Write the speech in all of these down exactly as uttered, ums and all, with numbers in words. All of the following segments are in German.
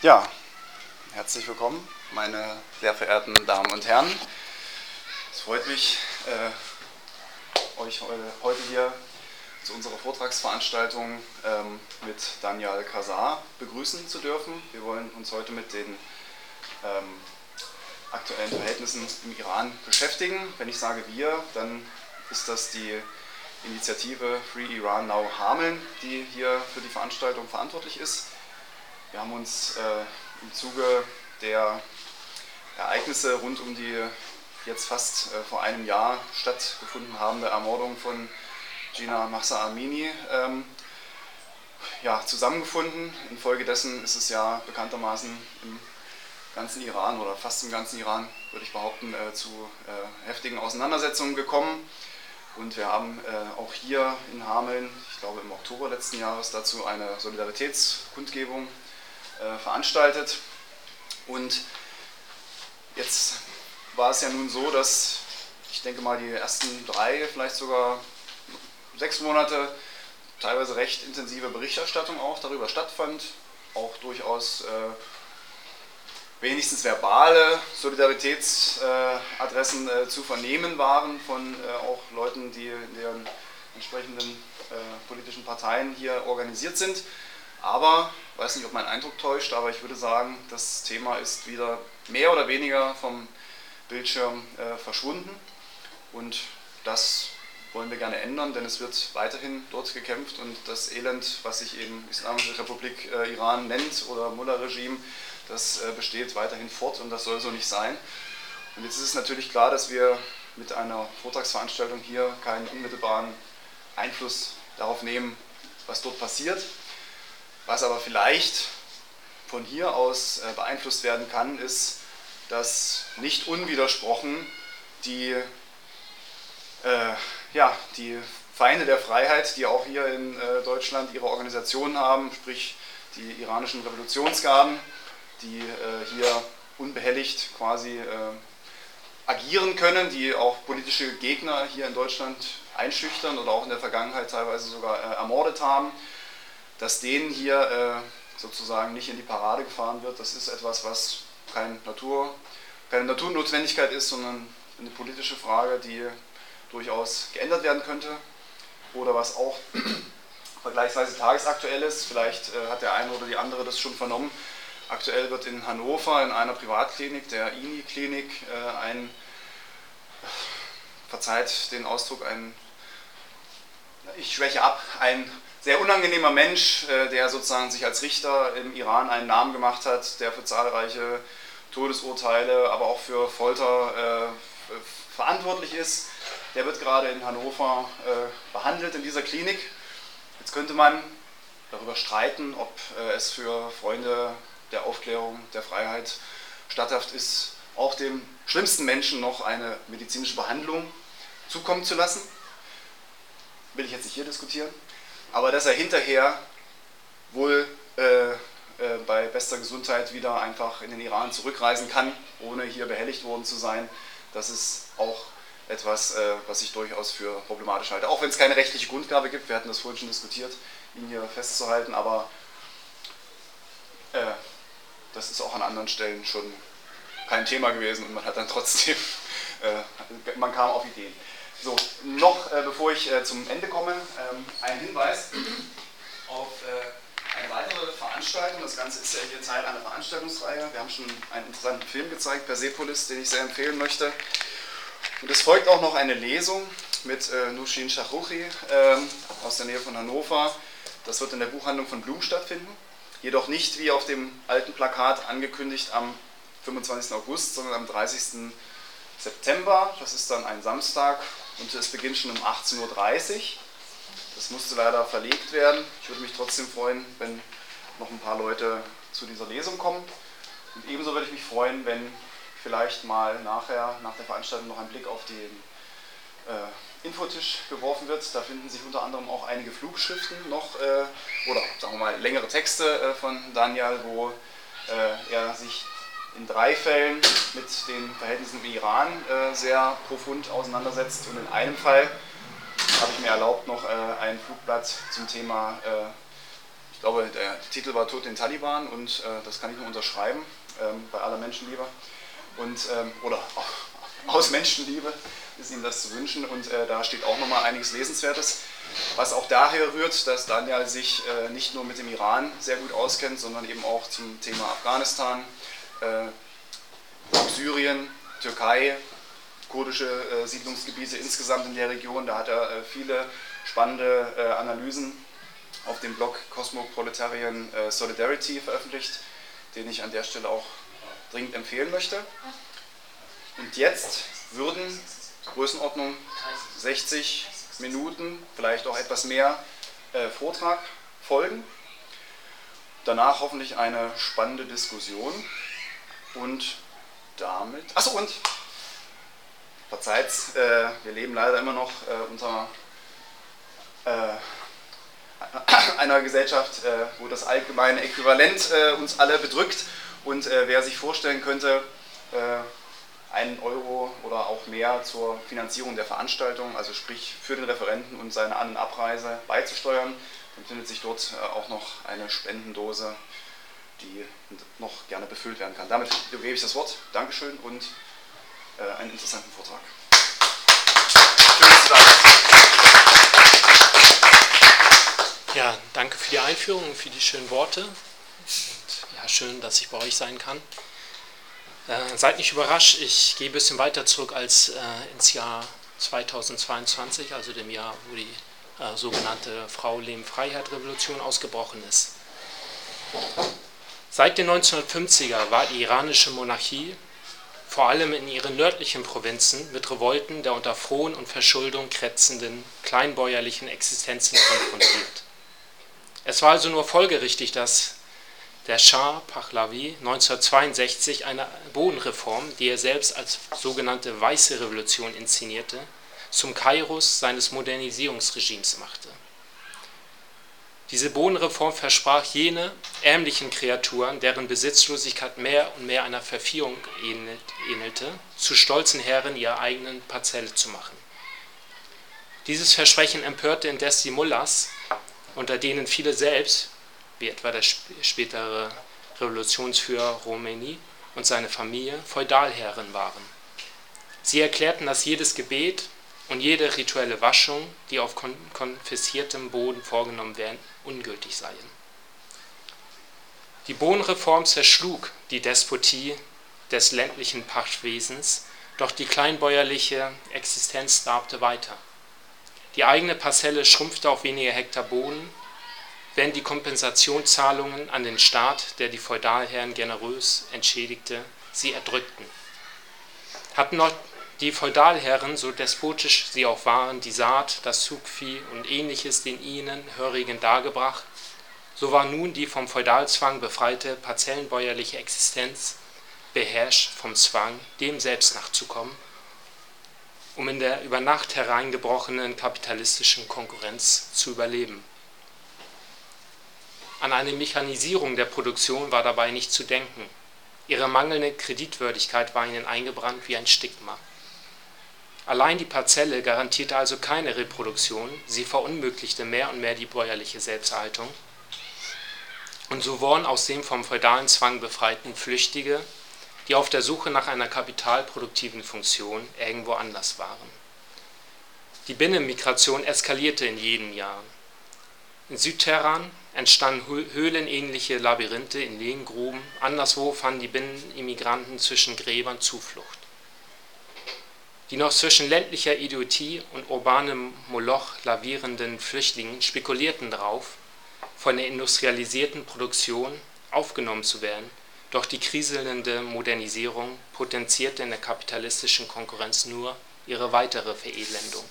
Ja, herzlich willkommen, meine sehr verehrten Damen und Herren. Es freut mich, äh, euch heute hier zu unserer Vortragsveranstaltung ähm, mit Danial Kazar begrüßen zu dürfen. Wir wollen uns heute mit den ähm, aktuellen Verhältnissen im Iran beschäftigen. Wenn ich sage wir, dann ist das die Initiative Free Iran Now Hameln, die hier für die Veranstaltung verantwortlich ist. Wir haben uns äh, im Zuge der Ereignisse rund um die jetzt fast äh, vor einem Jahr stattgefunden habende Ermordung von Jina Mahsa Amini ähm, ja, zusammengefunden. Infolgedessen ist es ja bekanntermaßen im ganzen Iran oder fast im ganzen Iran, würde ich behaupten, äh, zu äh, heftigen Auseinandersetzungen gekommen. Und wir haben äh, auch hier in Hameln, ich glaube im Oktober letzten Jahres, dazu eine Solidaritätskundgebung äh, veranstaltet. Und jetzt war es ja nun so, dass ich denke mal die ersten drei, vielleicht sogar sechs Monate teilweise recht intensive Berichterstattung auch darüber stattfand, auch durchaus äh, wenigstens verbale Solidaritätsadressen äh, zu vernehmen waren von äh, auch Leuten, die in deren entsprechenden äh, politischen Parteien hier organisiert sind. Aber, ich weiß nicht, ob mein Eindruck täuscht, aber ich würde sagen, das Thema ist wieder mehr oder weniger vom Bildschirm äh, verschwunden. Und das wollen wir gerne ändern, denn es wird weiterhin dort gekämpft und das Elend, was sich eben Islamische Republik äh, Iran nennt oder Mullah-Regime, das äh, besteht weiterhin fort und das soll so nicht sein. Und jetzt ist es natürlich klar, dass wir mit einer Vortragsveranstaltung hier keinen unmittelbaren Einfluss darauf nehmen, was dort passiert. Was aber vielleicht von hier aus äh, beeinflusst werden kann, ist, dass nicht unwidersprochen die, äh, ja, die Feinde der Freiheit, die auch hier in äh, Deutschland ihre Organisationen haben, sprich die iranischen Revolutionsgarden, die äh, hier unbehelligt quasi äh, agieren können, die auch politische Gegner hier in Deutschland einschüchtern oder auch in der Vergangenheit teilweise sogar äh, ermordet haben, dass denen hier äh, sozusagen nicht in die Parade gefahren wird. Das ist etwas, was kein Natur, keine Naturnotwendigkeit ist, sondern eine politische Frage, die durchaus geändert werden könnte oder was auch vergleichsweise tagesaktuell ist. Vielleicht äh, hat der eine oder die andere das schon vernommen. Aktuell wird in Hannover in einer Privatklinik, der I N I-Klinik, äh, ein, verzeiht den Ausdruck, ein, ich schwäche ab, ein sehr unangenehmer Mensch, äh, der sozusagen sich als Richter im Iran einen Namen gemacht hat, der für zahlreiche Todesurteile, aber auch für Folter äh, verantwortlich ist. Der wird gerade in Hannover äh, behandelt in dieser Klinik. Jetzt könnte man darüber streiten, ob äh, es für Freunde der Aufklärung, der Freiheit statthaft ist, auch dem schlimmsten Menschen noch eine medizinische Behandlung zukommen zu lassen. Will ich jetzt nicht hier diskutieren. Aber dass er hinterher wohl äh, äh, bei bester Gesundheit wieder einfach in den Iran zurückreisen kann, ohne hier behelligt worden zu sein, das ist auch etwas, äh, was ich durchaus für problematisch halte. Auch wenn es keine rechtliche Grundlage gibt, wir hatten das vorhin schon diskutiert, ihn hier festzuhalten, aber äh, das ist auch an anderen Stellen schon kein Thema gewesen und man hat dann trotzdem, äh, man kam auf Ideen. So, noch äh, bevor ich äh, zum Ende komme, ähm, ein Hinweis auf äh, eine weitere Veranstaltung. Das Ganze ist ja hier Teil einer Veranstaltungsreihe. Wir haben schon einen interessanten Film gezeigt, Persepolis, den ich sehr empfehlen möchte. Und es folgt auch noch eine Lesung mit äh, Nushin Shahruchi äh, aus der Nähe von Hannover. Das wird in der Buchhandlung von Blum stattfinden. Jedoch nicht wie auf dem alten Plakat angekündigt am fünfundzwanzigsten August, sondern am dreißigsten September. Das ist dann ein Samstag und es beginnt schon um achtzehn Uhr dreißig. Das musste leider verlegt werden. Ich würde mich trotzdem freuen, wenn noch ein paar Leute zu dieser Lesung kommen. Und ebenso würde ich mich freuen, wenn vielleicht mal nachher, nach der Veranstaltung, noch ein Blick auf den äh, Infotisch geworfen wird. Da finden sich unter anderem auch einige Flugschriften noch, äh, oder sagen wir mal längere Texte äh, von Danial, wo äh, er sich in drei Fällen mit den Verhältnissen im Iran äh, sehr profund auseinandersetzt. Und in einem Fall habe ich mir erlaubt, noch äh, ein Flugblatt zum Thema äh, Ich glaube, der Titel war Tod den Taliban und äh, das kann ich nur unterschreiben, ähm, bei aller Menschenliebe. Und, ähm, oder oh, aus Menschenliebe ist ihm das zu wünschen und äh, da steht auch nochmal einiges Lesenswertes, was auch daher rührt, dass Daniel sich äh, nicht nur mit dem Iran sehr gut auskennt, sondern eben auch zum Thema Afghanistan, äh, Syrien, Türkei, kurdische äh, Siedlungsgebiete insgesamt in der Region. Da hat er äh, viele spannende äh, Analysen auf dem Blog Cosmoproletarian äh, Solidarity veröffentlicht, den ich an der Stelle auch dringend empfehlen möchte. Und jetzt würden Größenordnung sechzig Minuten, vielleicht auch etwas mehr äh, Vortrag folgen. Danach hoffentlich eine spannende Diskussion und damit, achso und, verzeiht, äh, wir leben leider immer noch äh, unter äh, einer Gesellschaft, äh, wo das allgemeine Äquivalent äh, uns alle bedrückt und äh, wer sich vorstellen könnte, äh, einen Euro oder auch mehr zur Finanzierung der Veranstaltung, also sprich für den Referenten und seine An- und Abreise beizusteuern, dann findet sich dort äh, auch noch eine Spendendose, die noch gerne befüllt werden kann. Damit gebe ich das Wort. Dankeschön und äh, einen interessanten Vortrag. Schön, dass du da bist. Ja, danke für die Einführung und für die schönen Worte. Und ja, schön, dass ich bei euch sein kann. Äh, seid nicht überrascht, ich gehe ein bisschen weiter zurück als äh, ins Jahr zweitausendzweiundzwanzig, also dem Jahr, wo die äh, sogenannte Frau-Leben-Freiheit-Revolution ausgebrochen ist. Seit den neunzehnhundertfünfziger war die iranische Monarchie vor allem in ihren nördlichen Provinzen mit Revolten der unter Fron und Verschuldung kratzenden kleinbäuerlichen Existenzen konfrontiert. Es war also nur folgerichtig, dass der Schah Pahlavi neunzehnhundertzweiundsechzig eine Bodenreform, die er selbst als sogenannte Weiße Revolution inszenierte, zum Kairos seines Modernisierungsregimes machte. Diese Bodenreform versprach jene ärmlichen Kreaturen, deren Besitzlosigkeit mehr und mehr einer Verviehung ähnelte, zu stolzen Herren ihrer eigenen Parzelle zu machen. Dieses Versprechen empörte indes die Mullahs, unter denen viele selbst, wie etwa der spätere Revolutionsführer Khomeini und seine Familie, Feudalherren waren. Sie erklärten, dass jedes Gebet und jede rituelle Waschung, die auf konfisziertem Boden vorgenommen werden, ungültig seien. Die Bodenreform zerschlug die Despotie des ländlichen Pachtwesens, doch die kleinbäuerliche Existenz darbte weiter. Die eigene Parzelle schrumpfte auf wenige Hektar Boden, während die Kompensationszahlungen an den Staat, der die Feudalherren generös entschädigte, sie erdrückten. Hatten noch die Feudalherren, so despotisch sie auch waren, die Saat, das Zugvieh und ähnliches den ihnen Hörigen dargebracht, so war nun die vom Feudalzwang befreite parzellenbäuerliche Existenz beherrscht vom Zwang, dem selbst nachzukommen, um in der über Nacht hereingebrochenen kapitalistischen Konkurrenz zu überleben. An eine Mechanisierung der Produktion war dabei nicht zu denken. Ihre mangelnde Kreditwürdigkeit war ihnen eingebrannt wie ein Stigma. Allein die Parzelle garantierte also keine Reproduktion, sie verunmöglichte mehr und mehr die bäuerliche Selbsterhaltung. Und so wurden aus dem vom feudalen Zwang befreiten Flüchtige, die auf der Suche nach einer kapitalproduktiven Funktion irgendwo anders waren. Die Binnenmigration eskalierte in jedem Jahr. In Südteheran entstanden höhlenähnliche Labyrinthe in Lehmgruben, anderswo fanden die Binnenimmigranten zwischen Gräbern Zuflucht. Die noch zwischen ländlicher Idiotie und urbanem Moloch lavierenden Flüchtlingen spekulierten darauf, von der industrialisierten Produktion aufgenommen zu werden, doch die kriselnde Modernisierung potenzierte in der kapitalistischen Konkurrenz nur ihre weitere Verelendung.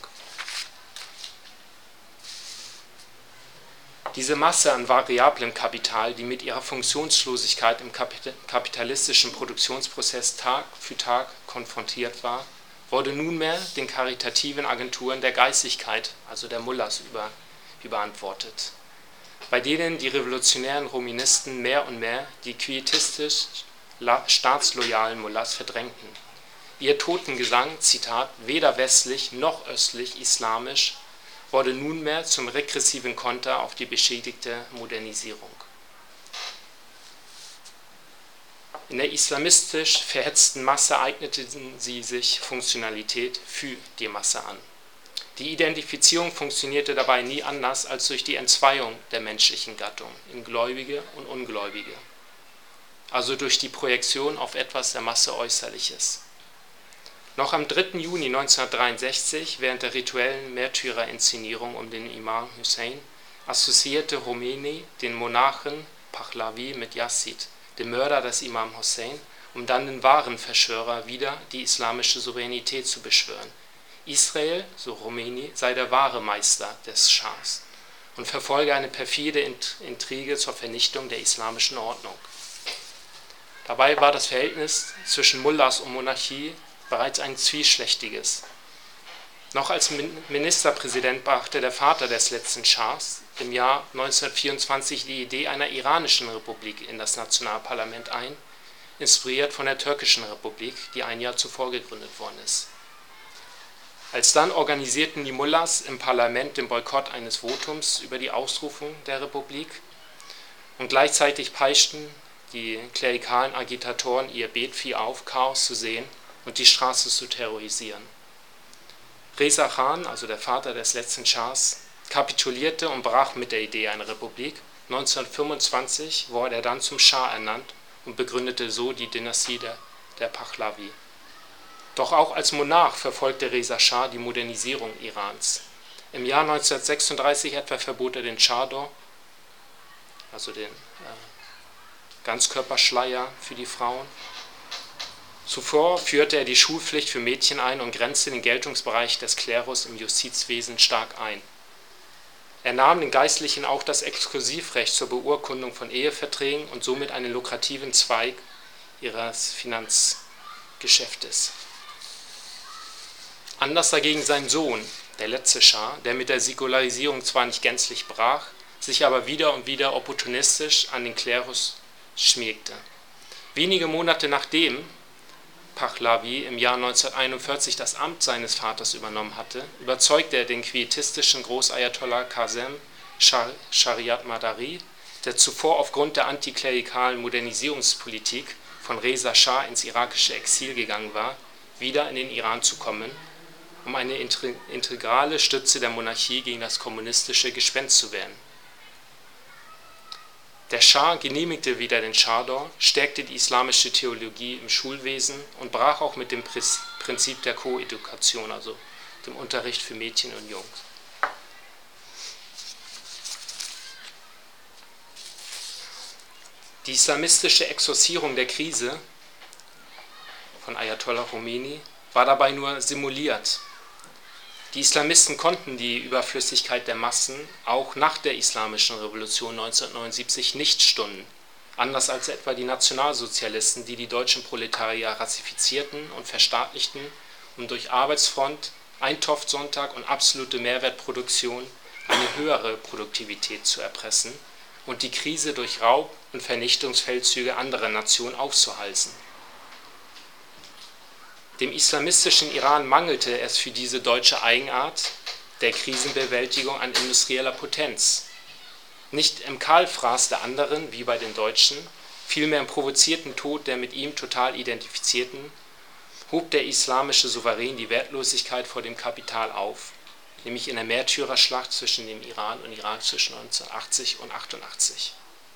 Diese Masse an variablem Kapital, die mit ihrer Funktionslosigkeit im kapitalistischen Produktionsprozess Tag für Tag konfrontiert war, wurde nunmehr den karitativen Agenturen der Geistigkeit, also der Mullahs, über, überantwortet, bei denen die revolutionären Roministen mehr und mehr die quietistisch staatsloyalen Mullahs verdrängten. Ihr Totengesang, Zitat, weder westlich noch östlich islamisch wurde nunmehr zum regressiven Konter auf die beschädigte Modernisierung. In der islamistisch verhetzten Masse eigneten sie sich Funktionalität für die Masse an. Die Identifizierung funktionierte dabei nie anders als durch die Entzweiung der menschlichen Gattung in Gläubige und Ungläubige, also durch die Projektion auf etwas der Masse Äußerliches. Noch am dritten Juni neunzehnhundertdreiundsechzig, während der rituellen Märtyrerinszenierung um den Imam Hussein, assoziierte Khomeini den Monarchen Pahlavi mit Yazid, dem Mörder des Imam Hussein, um dann den wahren Verschwörer wieder die islamische Souveränität zu beschwören. Israel, so Khomeini, sei der wahre Meister des Schahs und verfolge eine perfide Intrige zur Vernichtung der islamischen Ordnung. Dabei war das Verhältnis zwischen Mullahs und Monarchie bereits ein zwiespältiges. Noch als Ministerpräsident brachte der Vater des letzten Schahs im Jahr neunzehnhundertvierundzwanzig die Idee einer iranischen Republik in das Nationalparlament ein, inspiriert von der türkischen Republik, die ein Jahr zuvor gegründet worden ist. Alsdann organisierten die Mullahs im Parlament den Boykott eines Votums über die Ausrufung der Republik und gleichzeitig peitschten die klerikalen Agitatoren ihr Betvieh auf, Chaos zu sehen und die Straße zu terrorisieren. Reza Khan, also der Vater des letzten Schahs, kapitulierte und brach mit der Idee einer Republik. neunzehnhundertfünfundzwanzig wurde er dann zum Schah ernannt und begründete so die Dynastie der, der Pahlavi. Doch auch als Monarch verfolgte Reza Schah die Modernisierung Irans. Im Jahr neunzehnhundertsechsunddreißig etwa verbot er den Chador, also den äh, Ganzkörperschleier für die Frauen. Zuvor führte er die Schulpflicht für Mädchen ein und grenzte den Geltungsbereich des Klerus im Justizwesen stark ein. Er nahm den Geistlichen auch das Exklusivrecht zur Beurkundung von Eheverträgen und somit einen lukrativen Zweig ihres Finanzgeschäftes. Anders dagegen sein Sohn, der letzte Schah, der mit der Säkularisierung zwar nicht gänzlich brach, sich aber wieder und wieder opportunistisch an den Klerus schmiegte. Wenige Monate nachdem Pahlavi im Jahr neunzehnhunderteinundvierzig das Amt seines Vaters übernommen hatte, überzeugte er den quietistischen Großayatollah Qasem Shariat Madari, der zuvor aufgrund der antiklerikalen Modernisierungspolitik von Reza Schah ins irakische Exil gegangen war, wieder in den Iran zu kommen, um eine integrale Stütze der Monarchie gegen das kommunistische Gespenst zu werden. Der Schah genehmigte wieder den Chador, stärkte die islamische Theologie im Schulwesen und brach auch mit dem Prinzip der Koedukation, also dem Unterricht für Mädchen und Jungs. Die islamistische Exorcierung der Krise von Ayatollah Khomeini war dabei nur simuliert. Die Islamisten konnten die Überflüssigkeit der Massen auch nach der Islamischen Revolution neunzehnhundertneunundsiebzig nicht stunden, anders als etwa die Nationalsozialisten, die die deutschen Proletarier rassifizierten und verstaatlichten, um durch Arbeitsfront, Eintopfsonntag und absolute Mehrwertproduktion eine höhere Produktivität zu erpressen und die Krise durch Raub- und Vernichtungsfeldzüge anderer Nationen aufzuhalsen. Dem islamistischen Iran mangelte es für diese deutsche Eigenart der Krisenbewältigung an industrieller Potenz. Nicht im Kahlfraß der anderen, wie bei den Deutschen, vielmehr im provozierten Tod der mit ihm total identifizierten, hob der islamische Souverän die Wertlosigkeit vor dem Kapital auf, nämlich in der Märtyrerschlacht zwischen dem Iran und Irak zwischen neunzehnhundertachtzig und achtundachtzig.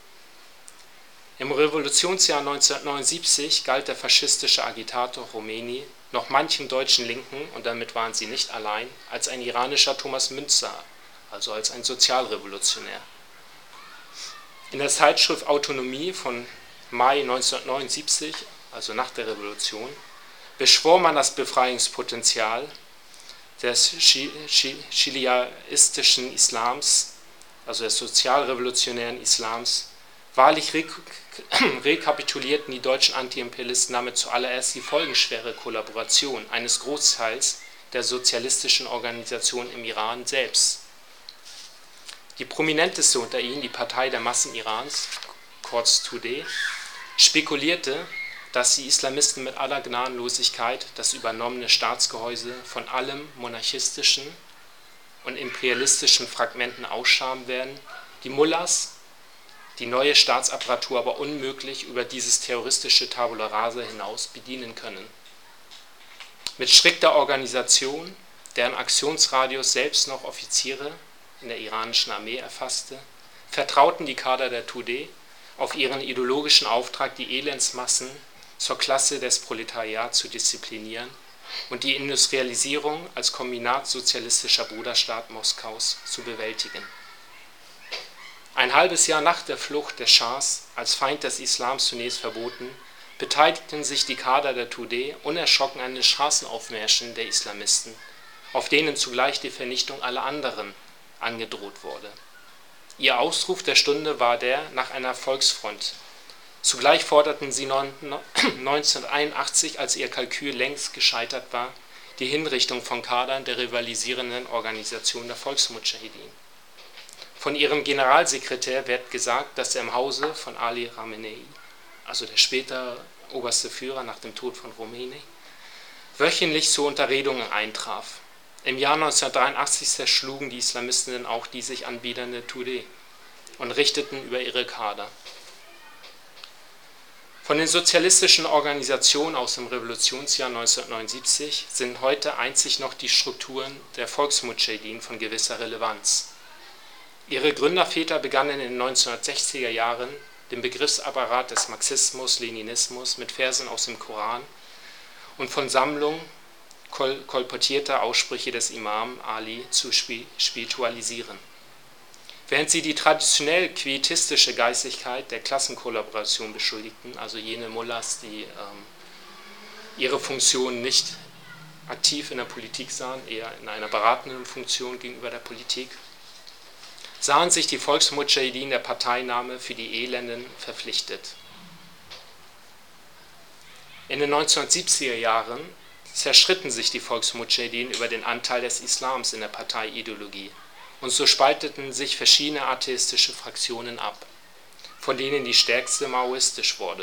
Im Revolutionsjahr neunzehnhundertneunundsiebzig galt der faschistische Agitator Khomeini noch manchen deutschen Linken, und damit waren sie nicht allein, als ein iranischer Thomas Müntzer, also als ein Sozialrevolutionär. In der Zeitschrift Autonomie von Mai neunzehnhundertneunundsiebzig, also nach der Revolution, beschwor man das Befreiungspotenzial des chiliaistischen Islams, also des sozialrevolutionären Islams. Wahrlich rekapitulierten die deutschen Antiimperialisten damit zuallererst die folgenschwere Kollaboration eines Großteils der sozialistischen Organisationen im Iran selbst. Die prominenteste unter ihnen, die Partei der Massen Irans, kurz T U D E, spekulierte, dass die Islamisten mit aller Gnadenlosigkeit das übernommene Staatsgehäuse von allem monarchistischen und imperialistischen Fragmenten ausschaben werden, die Mullahs die neue Staatsapparatur aber unmöglich über dieses terroristische Tabula Rasa hinaus bedienen können. Mit strikter Organisation, deren Aktionsradius selbst noch Offiziere in der iranischen Armee erfasste, vertrauten die Kader der Tudeh auf ihren ideologischen Auftrag, die Elendsmassen zur Klasse des Proletariats zu disziplinieren und die Industrialisierung als Kombinat sozialistischer Bruderstaat Moskaus zu bewältigen. Ein halbes Jahr nach der Flucht des Schahs, als Feind des Islams zunächst verboten, beteiligten sich die Kader der Tudeh unerschrocken an den Straßenaufmärschen der Islamisten, auf denen zugleich die Vernichtung aller anderen angedroht wurde. Ihr Ausruf der Stunde war der nach einer Volksfront. Zugleich forderten sie neunzehnhunderteinundachtzig, als ihr Kalkül längst gescheitert war, die Hinrichtung von Kadern der rivalisierenden Organisation der Volksmudschahidin. Von ihrem Generalsekretär wird gesagt, dass er im Hause von Ali Khamenei, also der spätere oberste Führer nach dem Tod von Khomeini, wöchentlich zu Unterredungen eintraf. Im Jahr neunzehnhundertdreiundachtzig zerschlugen die Islamisten auch die sich anbiedernde Tudeh und richteten über ihre Kader. Von den sozialistischen Organisationen aus dem Revolutionsjahr neunzehnhundertneunundsiebzig sind heute einzig noch die Strukturen der Volksmudschahidin von gewisser Relevanz. Ihre Gründerväter begannen in den neunzehnhundertsechziger Jahren, den Begriffsapparat des Marxismus, Leninismus mit Versen aus dem Koran und von Sammlungen kol kolportierter Aussprüche des Imam Ali zu spiritualisieren. Während sie die traditionell quietistische Geistigkeit der Klassenkollaboration beschuldigten, also jene Mullahs, die ähm, ihre Funktion nicht aktiv in der Politik sahen, eher in einer beratenden Funktion gegenüber der Politik, sahen sich die Volksmudschahidin der Parteinahme für die Elenden verpflichtet. In den neunzehnhundertsiebziger Jahren zerstritten sich die Volksmudschahidin über den Anteil des Islams in der Parteiideologie und so spalteten sich verschiedene atheistische Fraktionen ab, von denen die stärkste maoistisch wurde.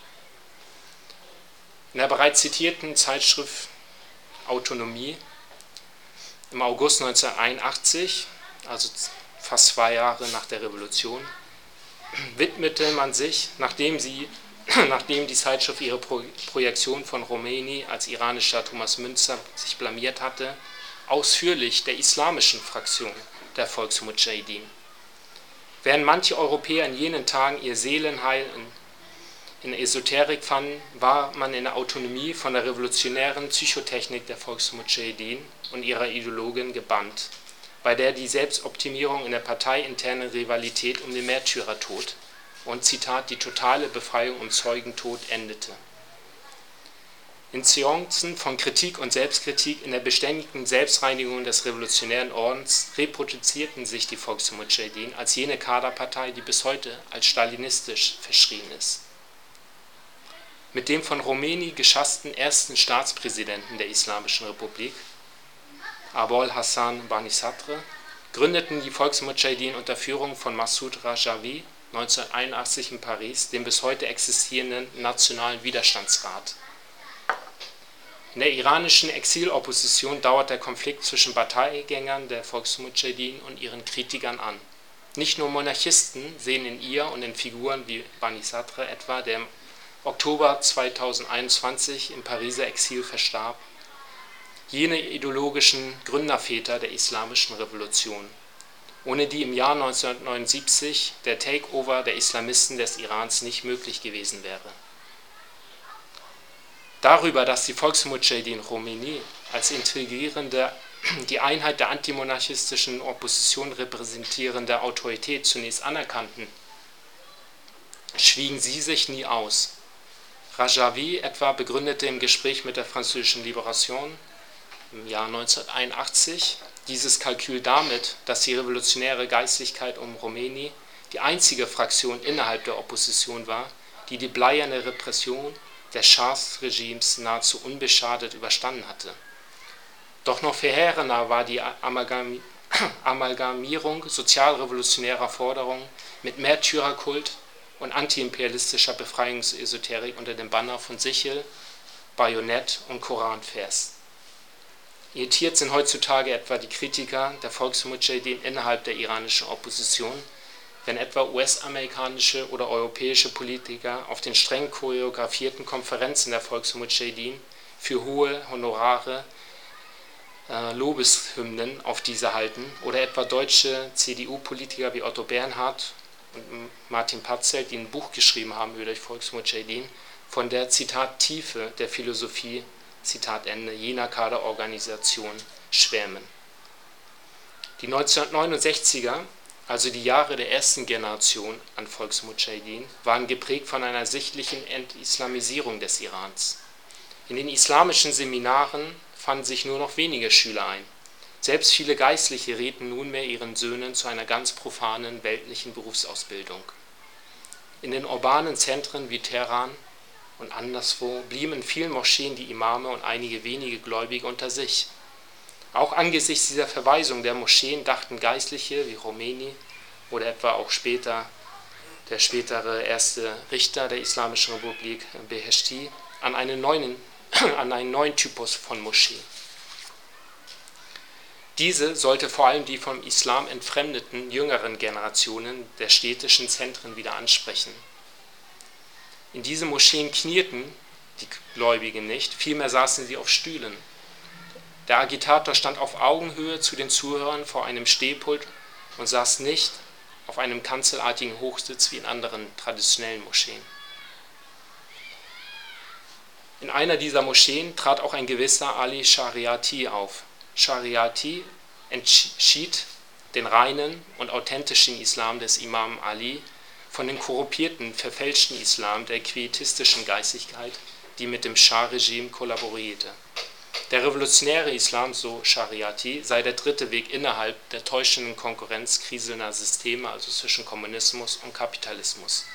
In der bereits zitierten Zeitschrift Autonomie im August neunzehnhunderteinundachtzig, also fast zwei Jahre nach der Revolution, widmete man sich, nachdem, sie, nachdem die Zeitschrift ihre Pro Projektion von Khomeini als iranischer Thomas Münzer sich blamiert hatte, ausführlich der islamischen Fraktion der Volksmudschahidin. Während manche Europäer in jenen Tagen ihr Seelenheil in, in Esoterik fanden, war man in der Autonomie von der revolutionären Psychotechnik der Volksmudschahidin und ihrer Ideologin gebannt, bei der die Selbstoptimierung in der parteiinternen Rivalität um den Märtyrertod und, Zitat, die totale Befreiung um Zeugentod endete. In Seancen von Kritik und Selbstkritik in der beständigen Selbstreinigung des revolutionären Ordens reproduzierten sich die Volksmudschahidin als jene Kaderpartei, die bis heute als stalinistisch verschrien ist. Mit dem von Khomeini geschassten ersten Staatspräsidenten der Islamischen Republik, Abul Hassan Banisadr, gründeten die Volksmudschahidin unter Führung von Massoud Rajavi neunzehnhunderteinundachtzig in Paris den bis heute existierenden Nationalen Widerstandsrat. In der iranischen Exilopposition dauert der Konflikt zwischen Parteigängern der Volksmudschahidin und ihren Kritikern an. Nicht nur Monarchisten sehen in ihr und in Figuren wie Banisadr etwa, der im Oktober zweitausendeinundzwanzig im Pariser Exil verstarb, jene ideologischen Gründerväter der Islamischen Revolution, ohne die im Jahr neunzehnhundertneunundsiebzig der Takeover der Islamisten des Irans nicht möglich gewesen wäre. Darüber, dass die Volksmudschahidin Khomeini als integrierende, die Einheit der antimonarchistischen Opposition repräsentierende Autorität zunächst anerkannten, schwiegen sie sich nie aus. Rajavi etwa begründete im Gespräch mit der französischen Libération im Jahr neunzehnhunderteinundachtzig dieses Kalkül damit, dass die revolutionäre Geistlichkeit um Khomeini die einzige Fraktion innerhalb der Opposition war, die die bleierne Repression des Schahs-Regimes nahezu unbeschadet überstanden hatte. Doch noch verheerender war die Amalgam Amalgamierung sozialrevolutionärer Forderungen mit Märtyrerkult und antiimperialistischer Befreiungsesoterik unter dem Banner von Sichel, Bajonett und Koranvers. Irritiert sind heutzutage etwa die Kritiker der Volksmudschahidin innerhalb der iranischen Opposition, wenn etwa U S-amerikanische oder europäische Politiker auf den streng choreografierten Konferenzen der Volksmudschahidin für hohe Honorare äh, Lobeshymnen auf diese halten oder etwa deutsche C D U-Politiker wie Otto Bernhard und Martin Patzelt, die ein Buch geschrieben haben über die Volksmudschahidin, von der, Zitat, Tiefe der Philosophie, Zitat Ende, jener Kaderorganisation schwärmen. Die neunzehnhundertneunundsechziger, also die Jahre der ersten Generation an Volksmudschahidin, waren geprägt von einer sichtlichen Entislamisierung des Irans. In den islamischen Seminaren fanden sich nur noch wenige Schüler ein. Selbst viele Geistliche rieten nunmehr ihren Söhnen zu einer ganz profanen weltlichen Berufsausbildung. In den urbanen Zentren wie Teheran und anderswo blieben in vielen Moscheen die Imame und einige wenige Gläubige unter sich. Auch angesichts dieser Verweisung der Moscheen dachten Geistliche wie Khomeini oder etwa auch später der spätere erste Richter der Islamischen Republik Beheshti an einen neuen, an einen neuen Typus von Moschee. Diese sollte vor allem die vom Islam entfremdeten jüngeren Generationen der städtischen Zentren wieder ansprechen. In diesen Moscheen knierten die Gläubigen nicht, vielmehr saßen sie auf Stühlen. Der Agitator stand auf Augenhöhe zu den Zuhörern vor einem Stehpult und saß nicht auf einem kanzelartigen Hochsitz wie in anderen traditionellen Moscheen. In einer dieser Moscheen trat auch ein gewisser Ali Shariati auf. Shariati entschied den reinen und authentischen Islam des Imam Ali von dem korrumpierten, verfälschten Islam der quietistischen Geistigkeit, die mit dem Schah-Regime kollaborierte. Der revolutionäre Islam, so Shariati, sei der dritte Weg innerhalb der täuschenden Konkurrenz kriselnder Systeme, also zwischen Kommunismus und Kapitalismus.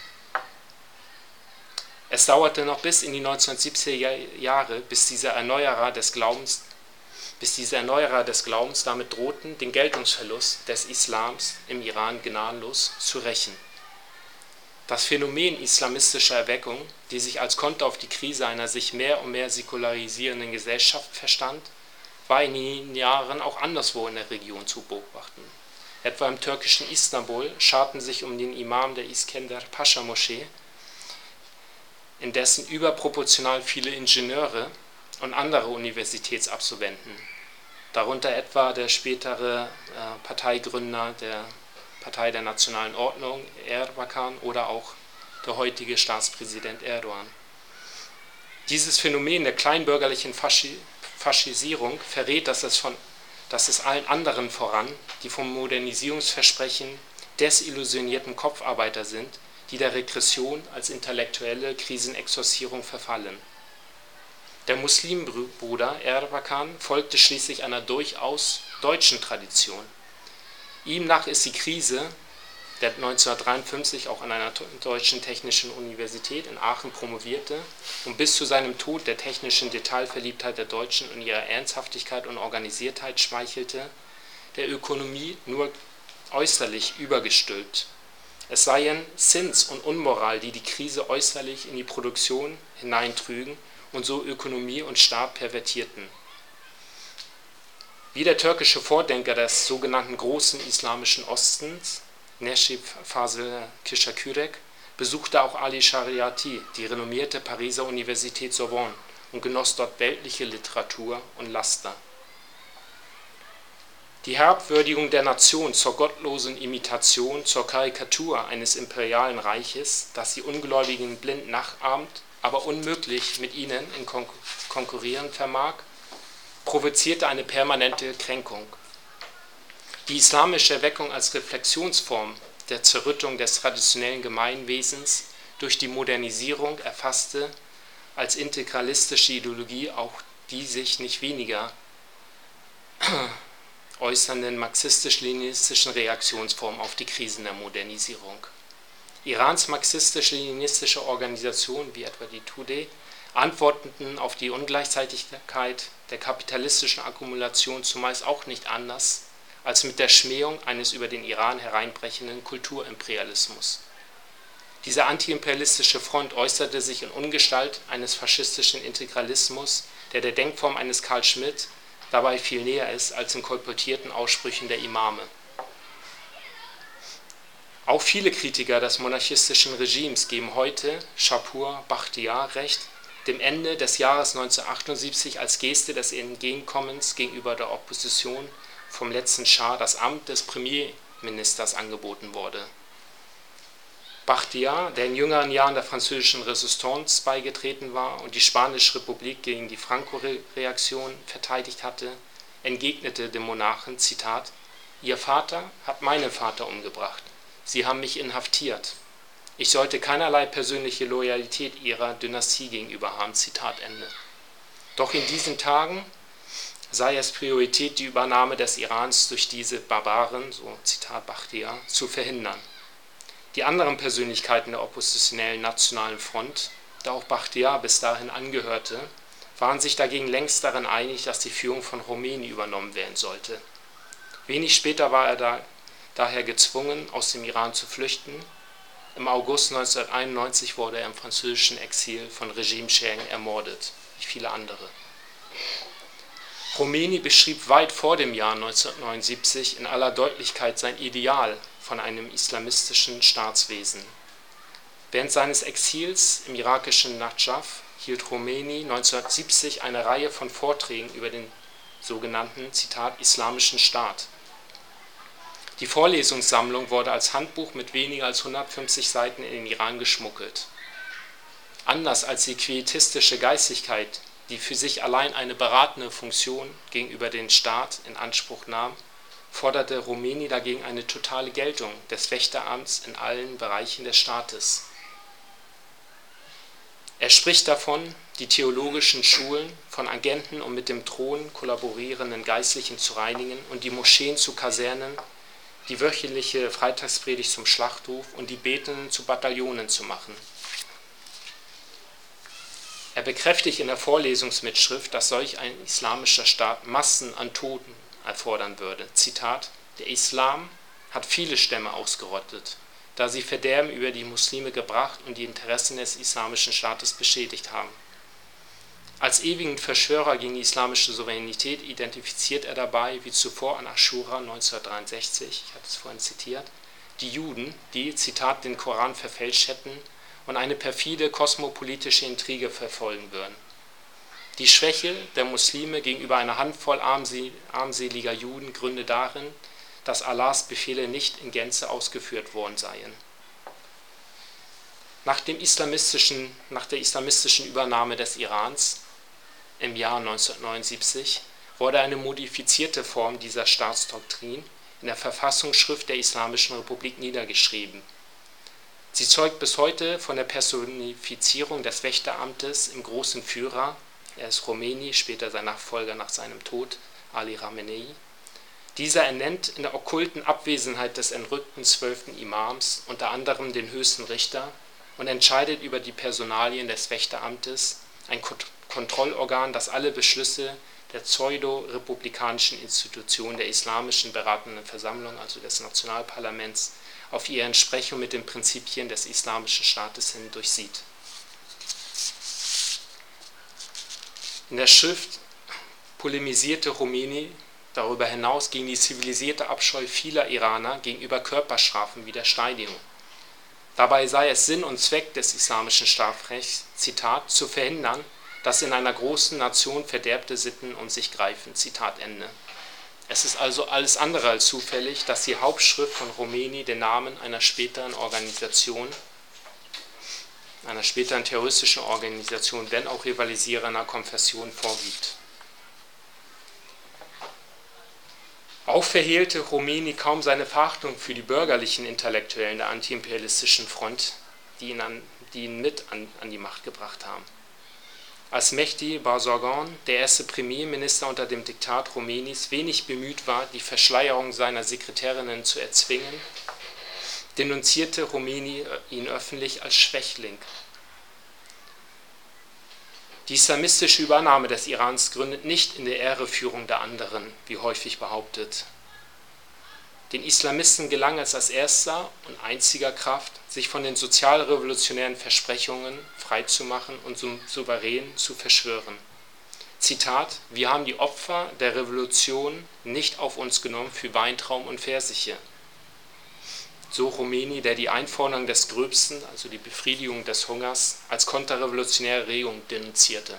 Es dauerte noch bis in die neunzehnhundertsiebziger Jahre, bis diese Erneuerer des Glaubens, bis diese Erneuerer des Glaubens damit drohten, den Geltungsverlust des Islams im Iran gnadenlos zu rächen. Das Phänomen islamistischer Erweckung, die sich als Konter auf die Krise einer sich mehr und mehr säkularisierenden Gesellschaft verstand, war in den Jahren auch anderswo in der Region zu beobachten. Etwa im türkischen Istanbul scharten sich um den Imam der Iskender-Pascha-Moschee, in dessen überproportional viele Ingenieure und andere Universitätsabsolventen, darunter etwa der spätere äh, Parteigründer der Partei der Nationalen Ordnung, Erbakan, oder auch der heutige Staatspräsident Erdogan. Dieses Phänomen der kleinbürgerlichen Faschi- Faschisierung verrät, dass es, von, dass es allen anderen voran die vom Modernisierungsversprechen desillusionierten Kopfarbeiter sind, die der Regression als intellektuelle Krisenexorcierung verfallen. Der Muslimbruder Erbakan folgte schließlich einer durchaus deutschen Tradition. Ihm nach ist die Krise, der neunzehnhundertdreiundfünfzig auch an einer deutschen technischen Universität in Aachen promovierte und bis zu seinem Tod der technischen Detailverliebtheit der Deutschen und ihrer Ernsthaftigkeit und Organisiertheit schmeichelte, der Ökonomie nur äußerlich übergestülpt. Es seien Zins und Unmoral, die die Krise äußerlich in die Produktion hineintrügen und so Ökonomie und Staat pervertierten. Wie der türkische Vordenker des sogenannten Großen Islamischen Ostens, Necip Fazıl Kışakürek, besuchte auch Ali Shariati die renommierte Pariser Universität Sorbonne und genoss dort weltliche Literatur und Laster. Die Herabwürdigung der Nation zur gottlosen Imitation, zur Karikatur eines imperialen Reiches, das die Ungläubigen blind nachahmt, aber unmöglich mit ihnen in Kon- konkurrieren vermag, provozierte eine permanente Kränkung. Die islamische Erweckung als Reflexionsform der Zerrüttung des traditionellen Gemeinwesens durch die Modernisierung erfasste als integralistische Ideologie auch die sich nicht weniger äußernden marxistisch-leninistischen Reaktionsformen auf die Krisen der Modernisierung. Irans marxistisch-leninistische Organisationen, wie etwa die Tudeh, antworteten auf die Ungleichzeitigkeit der kapitalistischen Akkumulation zumeist auch nicht anders als mit der Schmähung eines über den Iran hereinbrechenden Kulturimperialismus. Diese antiimperialistische Front äußerte sich in Ungestalt eines faschistischen Integralismus, der der Denkform eines Carl Schmitt dabei viel näher ist als in kolportierten Aussprüchen der Imame. Auch viele Kritiker des monarchistischen Regimes geben heute Schapur Bakhtiar recht, dem Ende des Jahres neunzehnhundertachtundsiebzig als Geste des Entgegenkommens gegenüber der Opposition vom letzten Schah das Amt des Premierministers angeboten wurde. Bakhtiar, der in jüngeren Jahren der französischen Resistance beigetreten war und die Spanische Republik gegen die Franco-Reaktion verteidigt hatte, entgegnete dem Monarchen, Zitat, »Ihr Vater hat meinen Vater umgebracht. Sie haben mich inhaftiert. Ich sollte keinerlei persönliche Loyalität ihrer Dynastie gegenüber haben.« Zitat Ende. Doch in diesen Tagen sei es Priorität, die Übernahme des Irans durch diese Barbaren, so Zitat Bakhtiar, zu verhindern. Die anderen Persönlichkeiten der oppositionellen Nationalen Front, der auch Bakhtiar bis dahin angehörte, waren sich dagegen längst darin einig, dass die Führung von Khomeini übernommen werden sollte. Wenig später war er da, daher gezwungen, aus dem Iran zu flüchten. Im August neunzehnhunderteinundneunzig wurde er im französischen Exil von Regimeschergen ermordet, wie viele andere. Khomeini beschrieb weit vor dem Jahr neunzehnhundertneunundsiebzig in aller Deutlichkeit sein Ideal von einem islamistischen Staatswesen. Während seines Exils im irakischen Nadschaf hielt Khomeini neunzehnhundertsiebzig eine Reihe von Vorträgen über den sogenannten, Zitat, islamischen Staat. Die Vorlesungssammlung wurde als Handbuch mit weniger als hundertfünfzig Seiten in den Iran geschmuggelt. Anders als die quietistische Geistigkeit, die für sich allein eine beratende Funktion gegenüber dem Staat in Anspruch nahm, forderte Khomeini dagegen eine totale Geltung des Wächteramts in allen Bereichen des Staates. Er spricht davon, die theologischen Schulen von Agenten und mit dem Thron kollaborierenden Geistlichen zu reinigen und die Moscheen zu Kasernen, die wöchentliche Freitagspredigt zum Schlachtruf und die Betenden zu Bataillonen zu machen. Er bekräftigt in der Vorlesungsmitschrift, dass solch ein islamischer Staat Massen an Toten erfordern würde. Zitat, der Islam hat viele Stämme ausgerottet, da sie Verderben über die Muslime gebracht und die Interessen des islamischen Staates beschädigt haben. Als ewigen Verschwörer gegen die islamische Souveränität identifiziert er dabei, wie zuvor an Aschura neunzehnhundertdreiundsechzig, ich hatte es vorhin zitiert, die Juden, die, Zitat, den Koran verfälscht hätten und eine perfide kosmopolitische Intrige verfolgen würden. Die Schwäche der Muslime gegenüber einer Handvoll armseliger Juden gründe darin, dass Allahs Befehle nicht in Gänze ausgeführt worden seien. Nach, dem islamistischen, nach der islamistischen Übernahme des Irans im Jahr neunzehnhundertneunundsiebzig wurde eine modifizierte Form dieser Staatsdoktrin in der Verfassungsschrift der Islamischen Republik niedergeschrieben. Sie zeugt bis heute von der Personifizierung des Wächteramtes im großen Führer, er ist Khomeini, später sein Nachfolger nach seinem Tod, Ali Khamenei. Dieser ernennt in der okkulten Abwesenheit des entrückten zwölften Imams unter anderem den höchsten Richter und entscheidet über die Personalien des Wächteramtes, ein Kontrollorgan, das alle Beschlüsse der pseudo-republikanischen Institution der Islamischen Beratenden Versammlung, also des Nationalparlaments, auf ihre Entsprechung mit den Prinzipien des Islamischen Staates hin durchsieht. In der Schrift polemisierte Khomeini darüber hinaus gegen die zivilisierte Abscheu vieler Iraner gegenüber Körperstrafen wie der Steinigung. Dabei sei es Sinn und Zweck des islamischen Strafrechts, Zitat, zu verhindern, dass in einer großen Nation verderbte Sitten um sich greifen, Zitat Ende. Es ist also alles andere als zufällig, dass die Hauptschrift von Khomeini den Namen einer späteren Organisation, einer späteren terroristischen Organisation, wenn auch rivalisierender Konfession vorgibt. Auch verhehlte Khomeini kaum seine Verachtung für die bürgerlichen Intellektuellen der antiimperialistischen Front, die ihn, an, die ihn mit an, an die Macht gebracht haben. Als Mehdi Bazargan, der erste Premierminister unter dem Diktat Khomeinis, wenig bemüht war, die Verschleierung seiner Sekretärinnen zu erzwingen, denunzierte Khomeini ihn öffentlich als Schwächling. Die islamistische Übernahme des Irans gründet nicht in der Ehreführung der anderen, wie häufig behauptet. Den Islamisten gelang es als erster und einziger Kraft, sich von den sozialrevolutionären Versprechungen freizumachen und souverän zu verschwören. Zitat: Wir haben die Opfer der Revolution nicht auf uns genommen für Weintrauben und Pfirsiche. So Khomeini, der die Einforderung des Gröbsten, also die Befriedigung des Hungers, als konterrevolutionäre Regung denunzierte.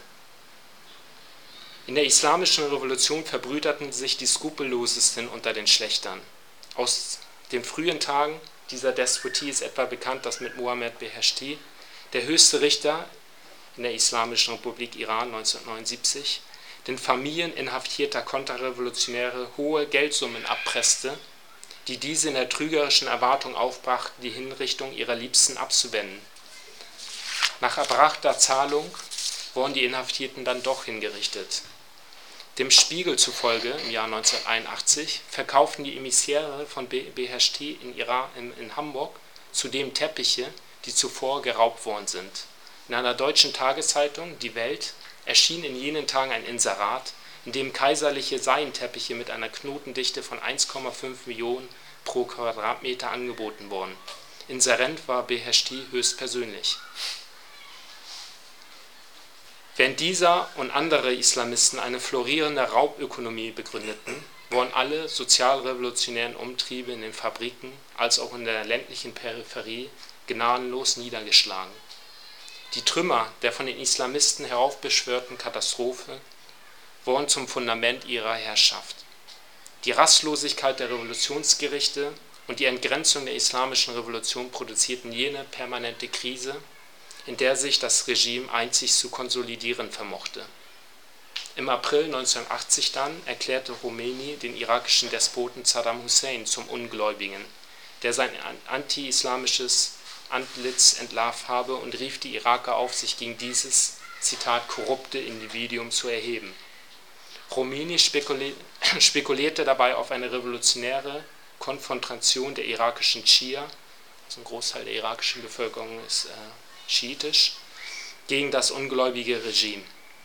In der islamischen Revolution verbrüderten sich die Skrupellosesten unter den Schlechtern. Aus den frühen Tagen dieser Despotie ist etwa bekannt, dass mit Mohammed Beheshti, der höchste Richter in der Islamischen Republik Iran neunzehnhundertneunundsiebzig, den Familien inhaftierter Konterrevolutionäre hohe Geldsummen abpresste, die diese in der trügerischen Erwartung aufbrachten, die Hinrichtung ihrer Liebsten abzuwenden. Nach erbrachter Zahlung wurden die Inhaftierten dann doch hingerichtet. Dem Spiegel zufolge im Jahr neunzehnhunderteinundachtzig verkauften die Emissäre von Beheshti in, Iran, in, in Hamburg zudem Teppiche, die zuvor geraubt worden sind. In einer deutschen Tageszeitung, Die Welt, erschien in jenen Tagen ein Inserat, in dem kaiserliche Seidenteppiche mit einer Knotendichte von eins Komma fünf Millionen pro Quadratmeter angeboten wurden. Inserent war Beheshti höchstpersönlich. Während dieser und andere Islamisten eine florierende Raubökonomie begründeten, wurden alle sozialrevolutionären Umtriebe in den Fabriken als auch in der ländlichen Peripherie gnadenlos niedergeschlagen. Die Trümmer der von den Islamisten heraufbeschwörten Katastrophe wurden zum Fundament ihrer Herrschaft. Die Rastlosigkeit der Revolutionsgerichte und die Entgrenzung der islamischen Revolution produzierten jene permanente Krise, in der sich das Regime einzig zu konsolidieren vermochte. Im April neunzehnhundertachtzig dann erklärte Khomeini den irakischen Despoten Saddam Hussein zum Ungläubigen, der sein anti-islamisches Antlitz entlarvt habe, und rief die Iraker auf, sich gegen dieses, Zitat, korrupte Individuum zu erheben. Khomeini spekulierte dabei auf eine revolutionäre Konfrontation der irakischen Schia, also ein Großteil der irakischen Bevölkerung ist äh, schiitisch, gegen das ungläubige Regime.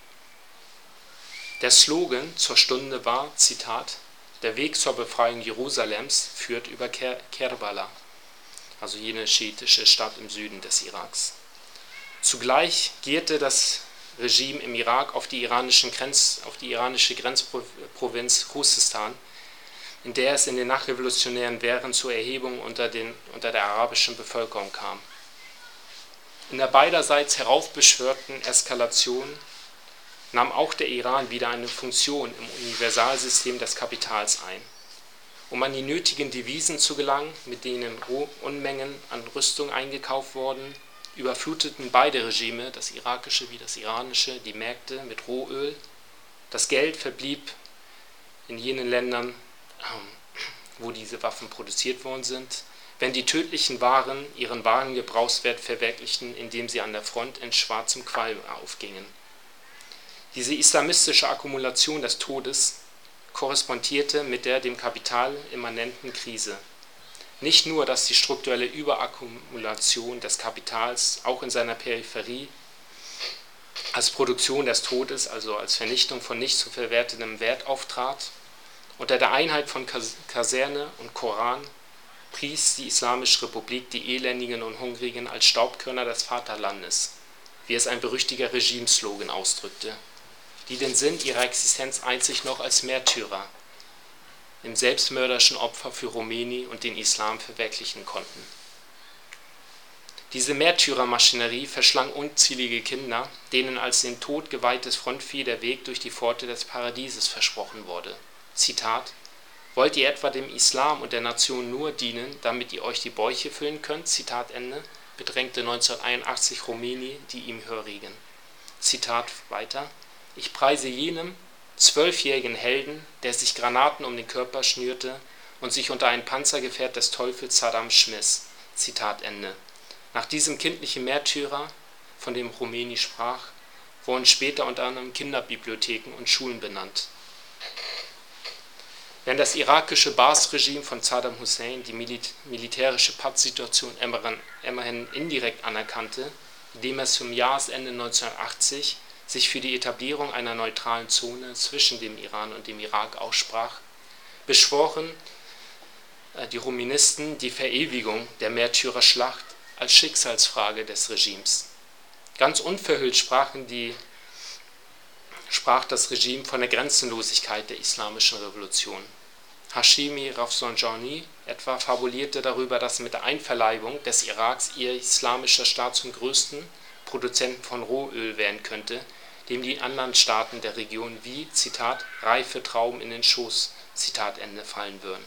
Der Slogan zur Stunde war, Zitat, der Weg zur Befreiung Jerusalems führt über Ker Kerbala, also jene schiitische Stadt im Süden des Iraks. Zugleich gierte das Regime im Irak auf die, iranischen Grenz, auf die iranische Grenzprovinz Khuzestan, in der es in den nachrevolutionären Wehren zu Erhebungen unter, den, unter der arabischen Bevölkerung kam. In der beiderseits heraufbeschwörten Eskalation nahm auch der Iran wieder eine Funktion im Universalsystem des Kapitals ein. Um an die nötigen Devisen zu gelangen, mit denen Unmengen an Rüstung eingekauft wurden, überfluteten beide Regime, das irakische wie das iranische, die Märkte mit Rohöl. Das Geld verblieb in jenen Ländern, wo diese Waffen produziert worden sind, wenn die tödlichen Waren ihren wahren Gebrauchswert verwirklichten, indem sie an der Front in schwarzem Qualm aufgingen. Diese islamistische Akkumulation des Todes korrespondierte mit der dem Kapital immanenten Krise. Nicht nur, dass die strukturelle Überakkumulation des Kapitals auch in seiner Peripherie als Produktion des Todes, also als Vernichtung von nicht zu verwertetem Wert auftrat, unter der Einheit von Kaserne und Koran pries die Islamische Republik die Elendigen und Hungrigen als Staubkörner des Vaterlandes, wie es ein berüchtigter Regimeslogan ausdrückte, die den Sinn ihrer Existenz einzig noch als Märtyrer im selbstmörderischen Opfer für Khomeini und den Islam verwirklichen konnten. Diese Märtyrermaschinerie verschlang unzählige Kinder, denen als dem Tod geweihtes Frontvieh der Weg durch die Pforte des Paradieses versprochen wurde. Zitat: Wollt ihr etwa dem Islam und der Nation nur dienen, damit ihr euch die Bäuche füllen könnt? Zitat Ende, bedrängte neunzehnhunderteinundachtzig Khomeini die ihm Hörigen. Zitat weiter: Ich preise jenem zwölfjährigen Helden, der sich Granaten um den Körper schnürte und sich unter ein Panzergefährt des Teufels Saddam schmiss. Zitat Ende. Nach diesem kindlichen Märtyrer, von dem Khomeini sprach, wurden später unter anderem Kinderbibliotheken und Schulen benannt. Während das irakische Baas-Regime von Saddam Hussein die Milit militärische Pattsituation immerhin indirekt anerkannte, indem es zum Jahresende neunzehnhundertachtzig sich für die Etablierung einer neutralen Zone zwischen dem Iran und dem Irak aussprach, beschworen die Khomeiniisten die Verewigung der Märtyrerschlacht als Schicksalsfrage des Regimes. Ganz unverhüllt sprachen die sprach das Regime von der Grenzenlosigkeit der islamischen Revolution. Hashemi Rafsanjani etwa fabulierte darüber, dass mit der Einverleibung des Iraks ihr islamischer Staat zum größten Produzenten von Rohöl werden könnte, dem die anderen Staaten der Region wie, Zitat, reife Trauben in den Schoß, Zitat Ende, fallen würden.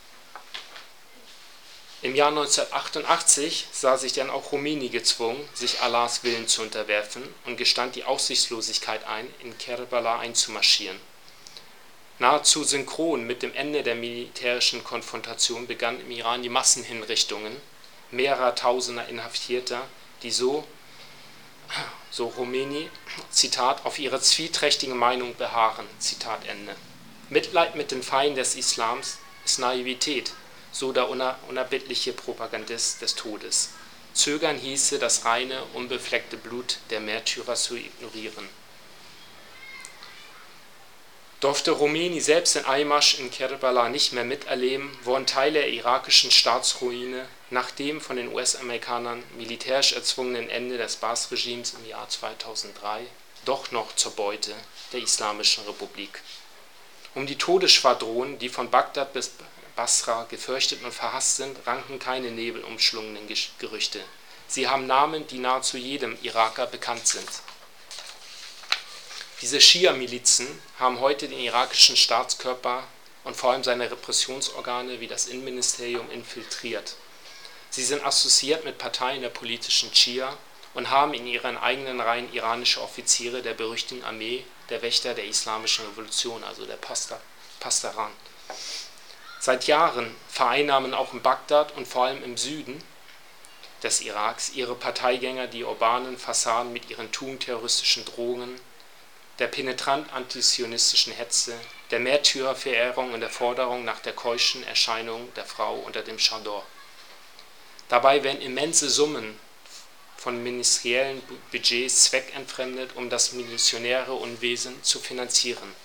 Im Jahr neunzehnhundertachtundachtzig sah sich dann auch Khomeini gezwungen, sich Allahs Willen zu unterwerfen und gestand die Aussichtslosigkeit ein, in Kerbala einzumarschieren. Nahezu synchron mit dem Ende der militärischen Konfrontation begannen im Iran die Massenhinrichtungen mehrerer Tausender Inhaftierter, die so, so Khomeini, Zitat, auf ihre zwieträchtige Meinung beharren, Zitat Ende. Mitleid mit den Feinden des Islams ist Naivität, so der unerbittliche Propagandist des Todes. Zögern hieße, das reine, unbefleckte Blut der Märtyrer zu ignorieren. Durfte Khomeini selbst den Einmarsch in Kerbala nicht mehr miterleben, wurden Teile der irakischen Staatsruine nach dem von den U S-Amerikanern militärisch erzwungenen Ende des Baas-Regimes im Jahr zweitausenddrei doch noch zur Beute der Islamischen Republik. Um die Todesschwadronen, die von Bagdad bis Basra gefürchtet und verhasst sind, ranken keine nebelumschlungenen Gerüchte. Sie haben Namen, die nahezu jedem Iraker bekannt sind. Diese Schia-Milizen haben heute den irakischen Staatskörper und vor allem seine Repressionsorgane wie das Innenministerium infiltriert. Sie sind assoziiert mit Parteien der politischen Schia und haben in ihren eigenen Reihen iranische Offiziere der berüchtigten Armee der Wächter der Islamischen Revolution, also der Pasdaran. Seit Jahren vereinnahmen auch in Bagdad und vor allem im Süden des Iraks ihre Parteigänger die urbanen Fassaden mit ihren tugendterroristischen Drohungen, der penetrant antizionistischen Hetze, der Märtyrerverehrung und der Forderung nach der keuschen Erscheinung der Frau unter dem Chador. Dabei werden immense Summen von ministeriellen Budgets zweckentfremdet, um das missionäre Unwesen zu finanzieren.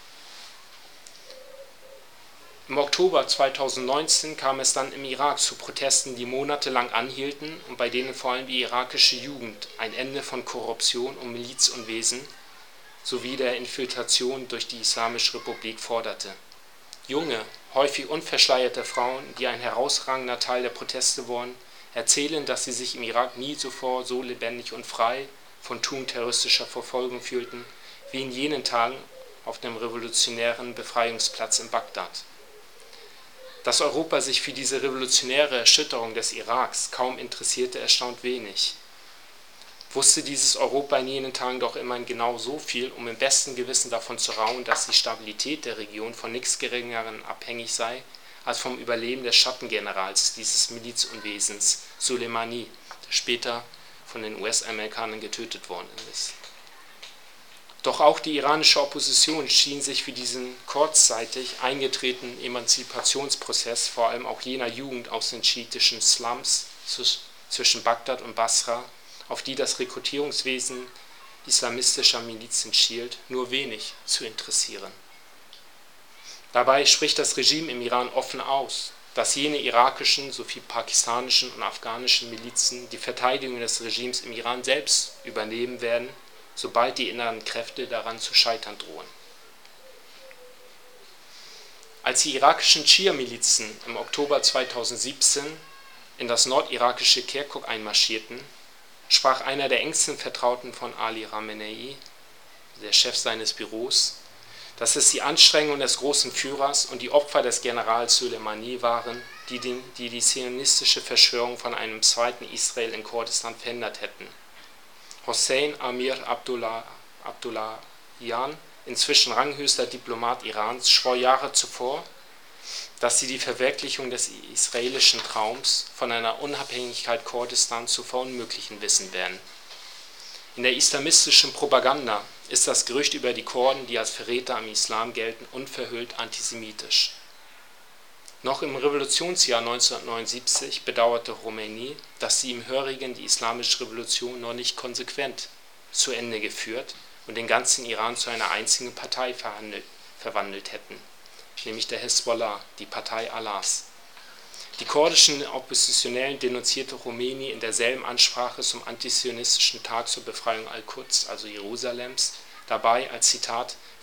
Im Oktober zweitausendneunzehn kam es dann im Irak zu Protesten, die monatelang anhielten und bei denen vor allem die irakische Jugend ein Ende von Korruption und Milizunwesen sowie der Infiltration durch die Islamische Republik forderte. Junge, häufig unverschleierte Frauen, die ein herausragender Teil der Proteste wurden, erzählen, dass sie sich im Irak nie zuvor so lebendig und frei von tugendterroristischer Verfolgung fühlten, wie in jenen Tagen auf dem revolutionären Befreiungsplatz in Bagdad. Dass Europa sich für diese revolutionäre Erschütterung des Iraks kaum interessierte, erstaunt wenig. Wusste dieses Europa in jenen Tagen doch immerhin genau so viel, um im besten Gewissen davon zu raunen, dass die Stabilität der Region von nichts Geringerem abhängig sei, als vom Überleben des Schattengenerals dieses Milizunwesens, Soleimani, der später von den U S-Amerikanern getötet worden ist. Doch auch die iranische Opposition schien sich für diesen kurzzeitig eingetretenen Emanzipationsprozess vor allem auch jener Jugend aus den schiitischen Slums zwischen Bagdad und Basra, auf die das Rekrutierungswesen islamistischer Milizen schielt, nur wenig zu interessieren. Dabei spricht das Regime im Iran offen aus, dass jene irakischen sowie pakistanischen und afghanischen Milizen die Verteidigung des Regimes im Iran selbst übernehmen werden, sobald die inneren Kräfte daran zu scheitern drohen. Als die irakischen Schia-Milizen im Oktober zweitausendsiebzehn in das nordirakische Kirkuk einmarschierten, sprach einer der engsten Vertrauten von Ali Khamenei, der Chef seines Büros, dass es die Anstrengungen des großen Führers und die Opfer des Generals Soleimani waren, die, den, die die zionistische Verschwörung von einem zweiten Israel in Kurdistan verhindert hätten. Hossein Amir Abdullah, Abdullahian, inzwischen ranghöchster Diplomat Irans, schwor Jahre zuvor, dass sie die Verwirklichung des israelischen Traums von einer Unabhängigkeit Kurdistans zu verunmöglichen wissen werden. In der islamistischen Propaganda ist das Gerücht über die Kurden, die als Verräter am Islam gelten, unverhüllt antisemitisch. Noch im Revolutionsjahr neunzehnhundertneunundsiebzig bedauerte Khomeini, dass die ihm Hörigen die islamische Revolution noch nicht konsequent zu Ende geführt und den ganzen Iran zu einer einzigen Partei verwandelt hätten, nämlich der Hezbollah, die Partei Allahs. Die kurdischen Oppositionellen denunzierte Khomeini in derselben Ansprache zum antizionistischen Tag zur Befreiung Al-Quds, also Jerusalems, dabei als Zitat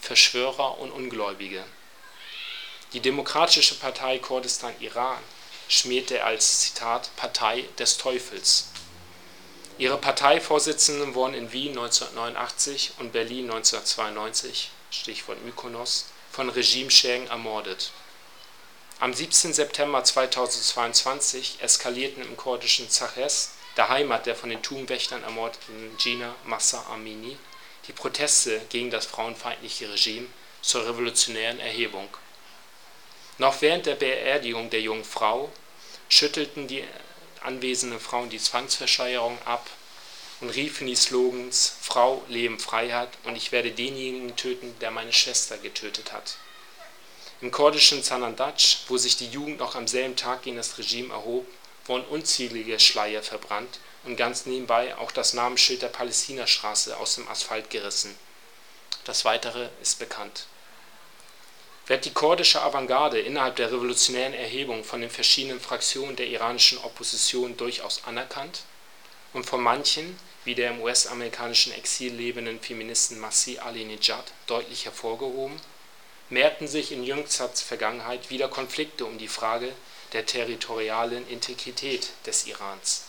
Verschwörer und Ungläubige. Die Demokratische Partei Kurdistan Iran schmähte er als, Zitat, Partei des Teufels. Ihre Parteivorsitzenden wurden in Wien neunzehnhundertneunundachtzig und Berlin neunzehnhundertzweiundneunzig, Stichwort Mykonos, von Regimeschäden ermordet. Am siebzehnten September zweitausendzweiundzwanzig eskalierten im kurdischen Zachez, der Heimat der von den Tugendwächtern ermordeten Jina Mahsa Amini, die Proteste gegen das frauenfeindliche Regime zur revolutionären Erhebung. Noch während der Beerdigung der jungen Frau schüttelten die anwesenden Frauen die Zwangsversteigerung ab und riefen die Slogans Frau, Leben, Freiheit und ich werde denjenigen töten, der meine Schwester getötet hat. Im kurdischen Sanandaj, wo sich die Jugend noch am selben Tag gegen das Regime erhob, wurden unzählige Schleier verbrannt und ganz nebenbei auch das Namensschild der Palästinastraße aus dem Asphalt gerissen. Das Weitere ist bekannt. Wird die kurdische Avantgarde innerhalb der revolutionären Erhebung von den verschiedenen Fraktionen der iranischen Opposition durchaus anerkannt und von manchen, wie der im U S-amerikanischen Exil lebenden Feministen Masih Alinejad, deutlich hervorgehoben, mehrten sich in jüngster Vergangenheit wieder Konflikte um die Frage der territorialen Integrität des Irans.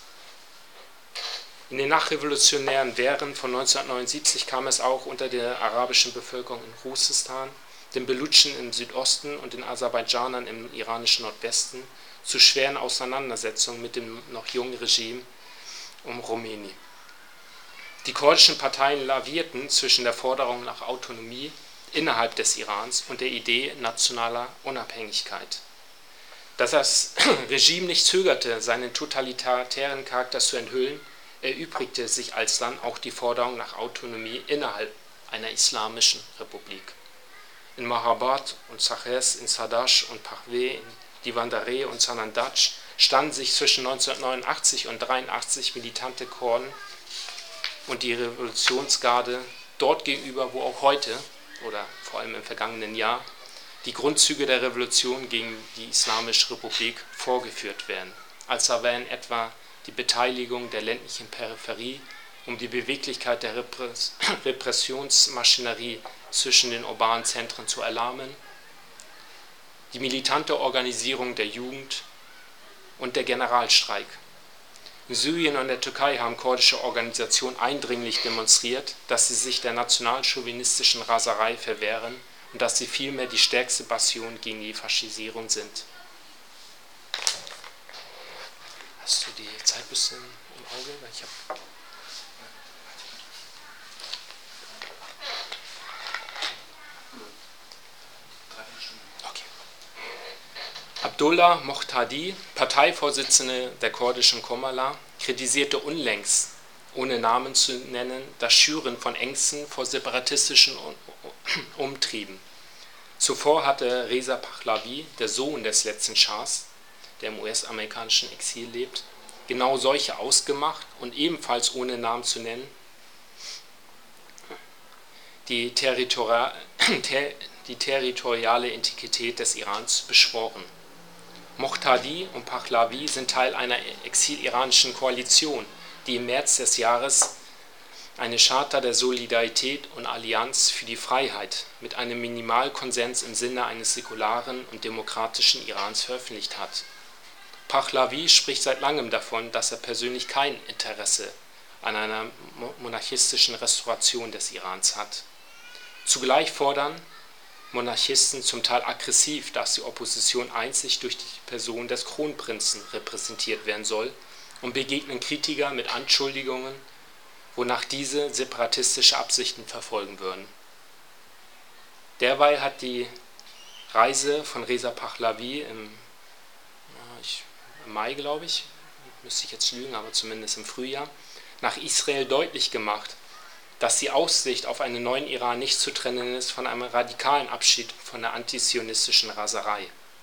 In den nachrevolutionären Wehren von neunzehnhundertneunundsiebzig kam es auch unter der arabischen Bevölkerung in Khuzestan, den Belutschen im Südosten und den Aserbaidschanern im iranischen Nordwesten zu schweren Auseinandersetzungen mit dem noch jungen Regime um Khomeini. Die kurdischen Parteien lavierten zwischen der Forderung nach Autonomie innerhalb des Irans und der Idee nationaler Unabhängigkeit. Dass das Regime nicht zögerte, seinen totalitären Charakter zu enthüllen, erübrigte sich alsdann auch die Forderung nach Autonomie innerhalb einer islamischen Republik. In Mahabad und Zachez, in Sadash und Pahwe, in Divandare und Sanandaj standen sich zwischen neunzehnhundertneunundachtzig und neunzehnhundertdreiundachtzig militante Kurden und die Revolutionsgarde dort gegenüber, wo auch heute oder vor allem im vergangenen Jahr die Grundzüge der Revolution gegen die Islamische Republik vorgeführt werden, als erwähnen etwa die Beteiligung der ländlichen Peripherie, um die Beweglichkeit der Repress- Repressionsmaschinerie zwischen den urbanen Zentren zu erlahmen, die militante Organisierung der Jugend und der Generalstreik. In Syrien und der Türkei haben kurdische Organisationen eindringlich demonstriert, dass sie sich der nationalchauvinistischen Raserei verwehren und dass sie vielmehr die stärkste Bastion gegen die Faschisierung sind. Hast du die Zeit ein bisschen im Auge? Ich hab okay. Abdullah Mohtadi, Parteivorsitzender der kurdischen Komala, kritisierte unlängst, ohne Namen zu nennen, das Schüren von Ängsten vor separatistischen Umtrieben. Zuvor hatte Reza Pahlavi, der Sohn des letzten Schahs, der im U S-amerikanischen Exil lebt, genau solche ausgemacht und ebenfalls ohne Namen zu nennen, die, territori- ter- die territoriale Integrität des Irans beschworen. Mohtadi und Pahlavi sind Teil einer exiliranischen Koalition, die im März des Jahres eine Charta der Solidarität und Allianz für die Freiheit mit einem Minimalkonsens im Sinne eines säkularen und demokratischen Irans veröffentlicht hat. Pahlavi spricht seit langem davon, dass er persönlich kein Interesse an einer monarchistischen Restauration des Irans hat. Zugleich fordern Monarchisten zum Teil aggressiv, dass die Opposition einzig durch die Person des Kronprinzen repräsentiert werden soll und begegnen Kritiker mit Anschuldigungen, wonach diese separatistische Absichten verfolgen würden. Derweil hat die Reise von Reza Pahlavi im, ich, im Mai, glaube ich, müsste ich jetzt lügen, aber zumindest im Frühjahr, nach Israel deutlich gemacht, dass die Aussicht auf einen neuen Iran nicht zu trennen ist von einem radikalen Abschied von der antizionistischen Raserei.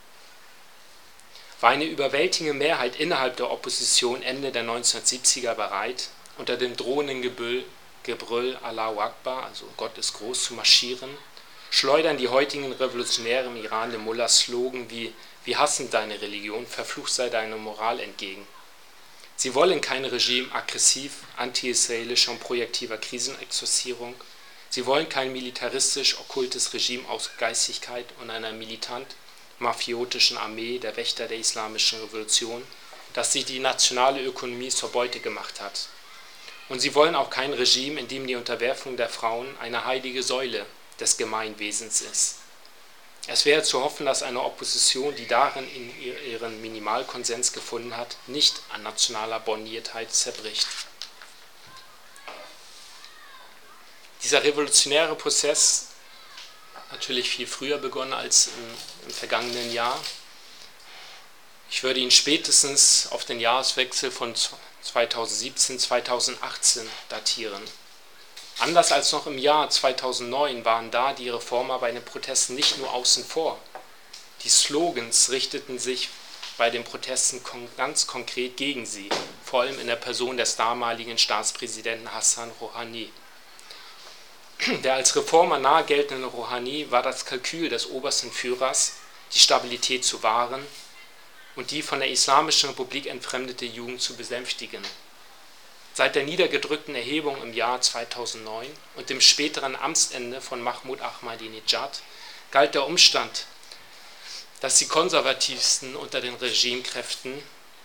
War eine überwältigende Mehrheit innerhalb der Opposition Ende der neunzehnhundertsiebziger bereit, unter dem drohenden Gebrüll, Gebrüll Allahu Akbar, also Gott ist groß, zu marschieren, schleudern die heutigen Revolutionäre im Iran dem Mullah-Slogan wie „Wir hassen deine Religion, verflucht sei deine Moral“ entgegen. Sie wollen kein Regime aggressiv, anti-israelischer und projektiver Krisenexorcierung. Sie wollen kein militaristisch-okkultes Regime aus Geistigkeit und einer militant-mafiotischen Armee der Wächter der islamischen Revolution, das sich die nationale Ökonomie zur Beute gemacht hat. Und sie wollen auch kein Regime, in dem die Unterwerfung der Frauen eine heilige Säule des Gemeinwesens ist. Es wäre zu hoffen, dass eine Opposition, die darin in ihren Minimalkonsens gefunden hat, nicht an nationaler Borniertheit zerbricht. Dieser revolutionäre Prozess hat natürlich viel früher begonnen als im, im vergangenen Jahr. Ich würde ihn spätestens auf den Jahreswechsel von zweitausendsiebzehn zweitausendachtzehn datieren. Anders als noch im Jahr zweitausendneun waren da die Reformer bei den Protesten nicht nur außen vor. Die Slogans richteten sich bei den Protesten ganz konkret gegen sie, vor allem in der Person des damaligen Staatspräsidenten Hassan Rouhani. Der als Reformer nahe geltende Rouhani war das Kalkül des obersten Führers, die Stabilität zu wahren und die von der Islamischen Republik entfremdete Jugend zu besänftigen. Seit der niedergedrückten Erhebung im Jahr zweitausendneun und dem späteren Amtsende von Mahmoud Ahmadinejad galt der Umstand, dass die Konservativsten unter den Regimekräften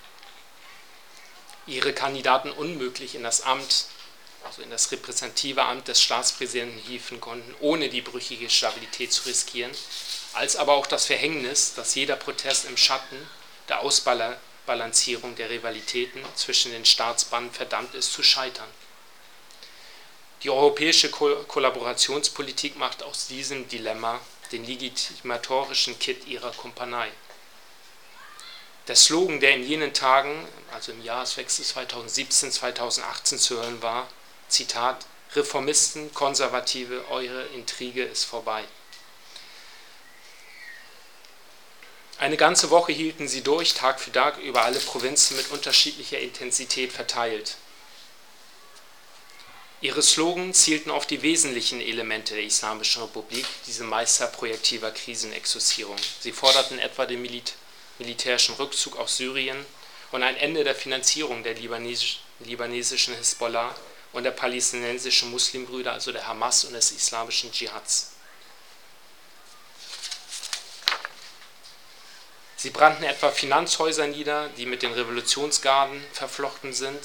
ihre Kandidaten unmöglich in das Amt, also in das repräsentative Amt des Staatspräsidenten hieven konnten, ohne die brüchige Stabilität zu riskieren, als aber auch das Verhängnis, dass jeder Protest im Schatten der Ausbalancierung der Rivalitäten zwischen den Staatsbanden verdammt ist zu scheitern. Die europäische Ko- Kollaborationspolitik macht aus diesem Dilemma den legitimatorischen Kitt ihrer Kumpanei. Der Slogan, der in jenen Tagen, also im Jahreswechsel zweitausendsiebzehn zweitausendachtzehn zu hören war, Zitat, Reformisten, Konservative, eure Intrige ist vorbei. Eine ganze Woche hielten sie durch, Tag für Tag, über alle Provinzen mit unterschiedlicher Intensität verteilt. Ihre Slogans zielten auf die wesentlichen Elemente der Islamischen Republik, diese Meister projektiver Krisenexorcierung. Sie forderten etwa den Milit- militärischen Rückzug aus Syrien und ein Ende der Finanzierung der libanes- libanesischen Hisbollah und der palästinensischen Muslimbrüder, also der Hamas und des islamischen Dschihads. Sie brannten etwa Finanzhäuser nieder, die mit den Revolutionsgarden verflochten sind.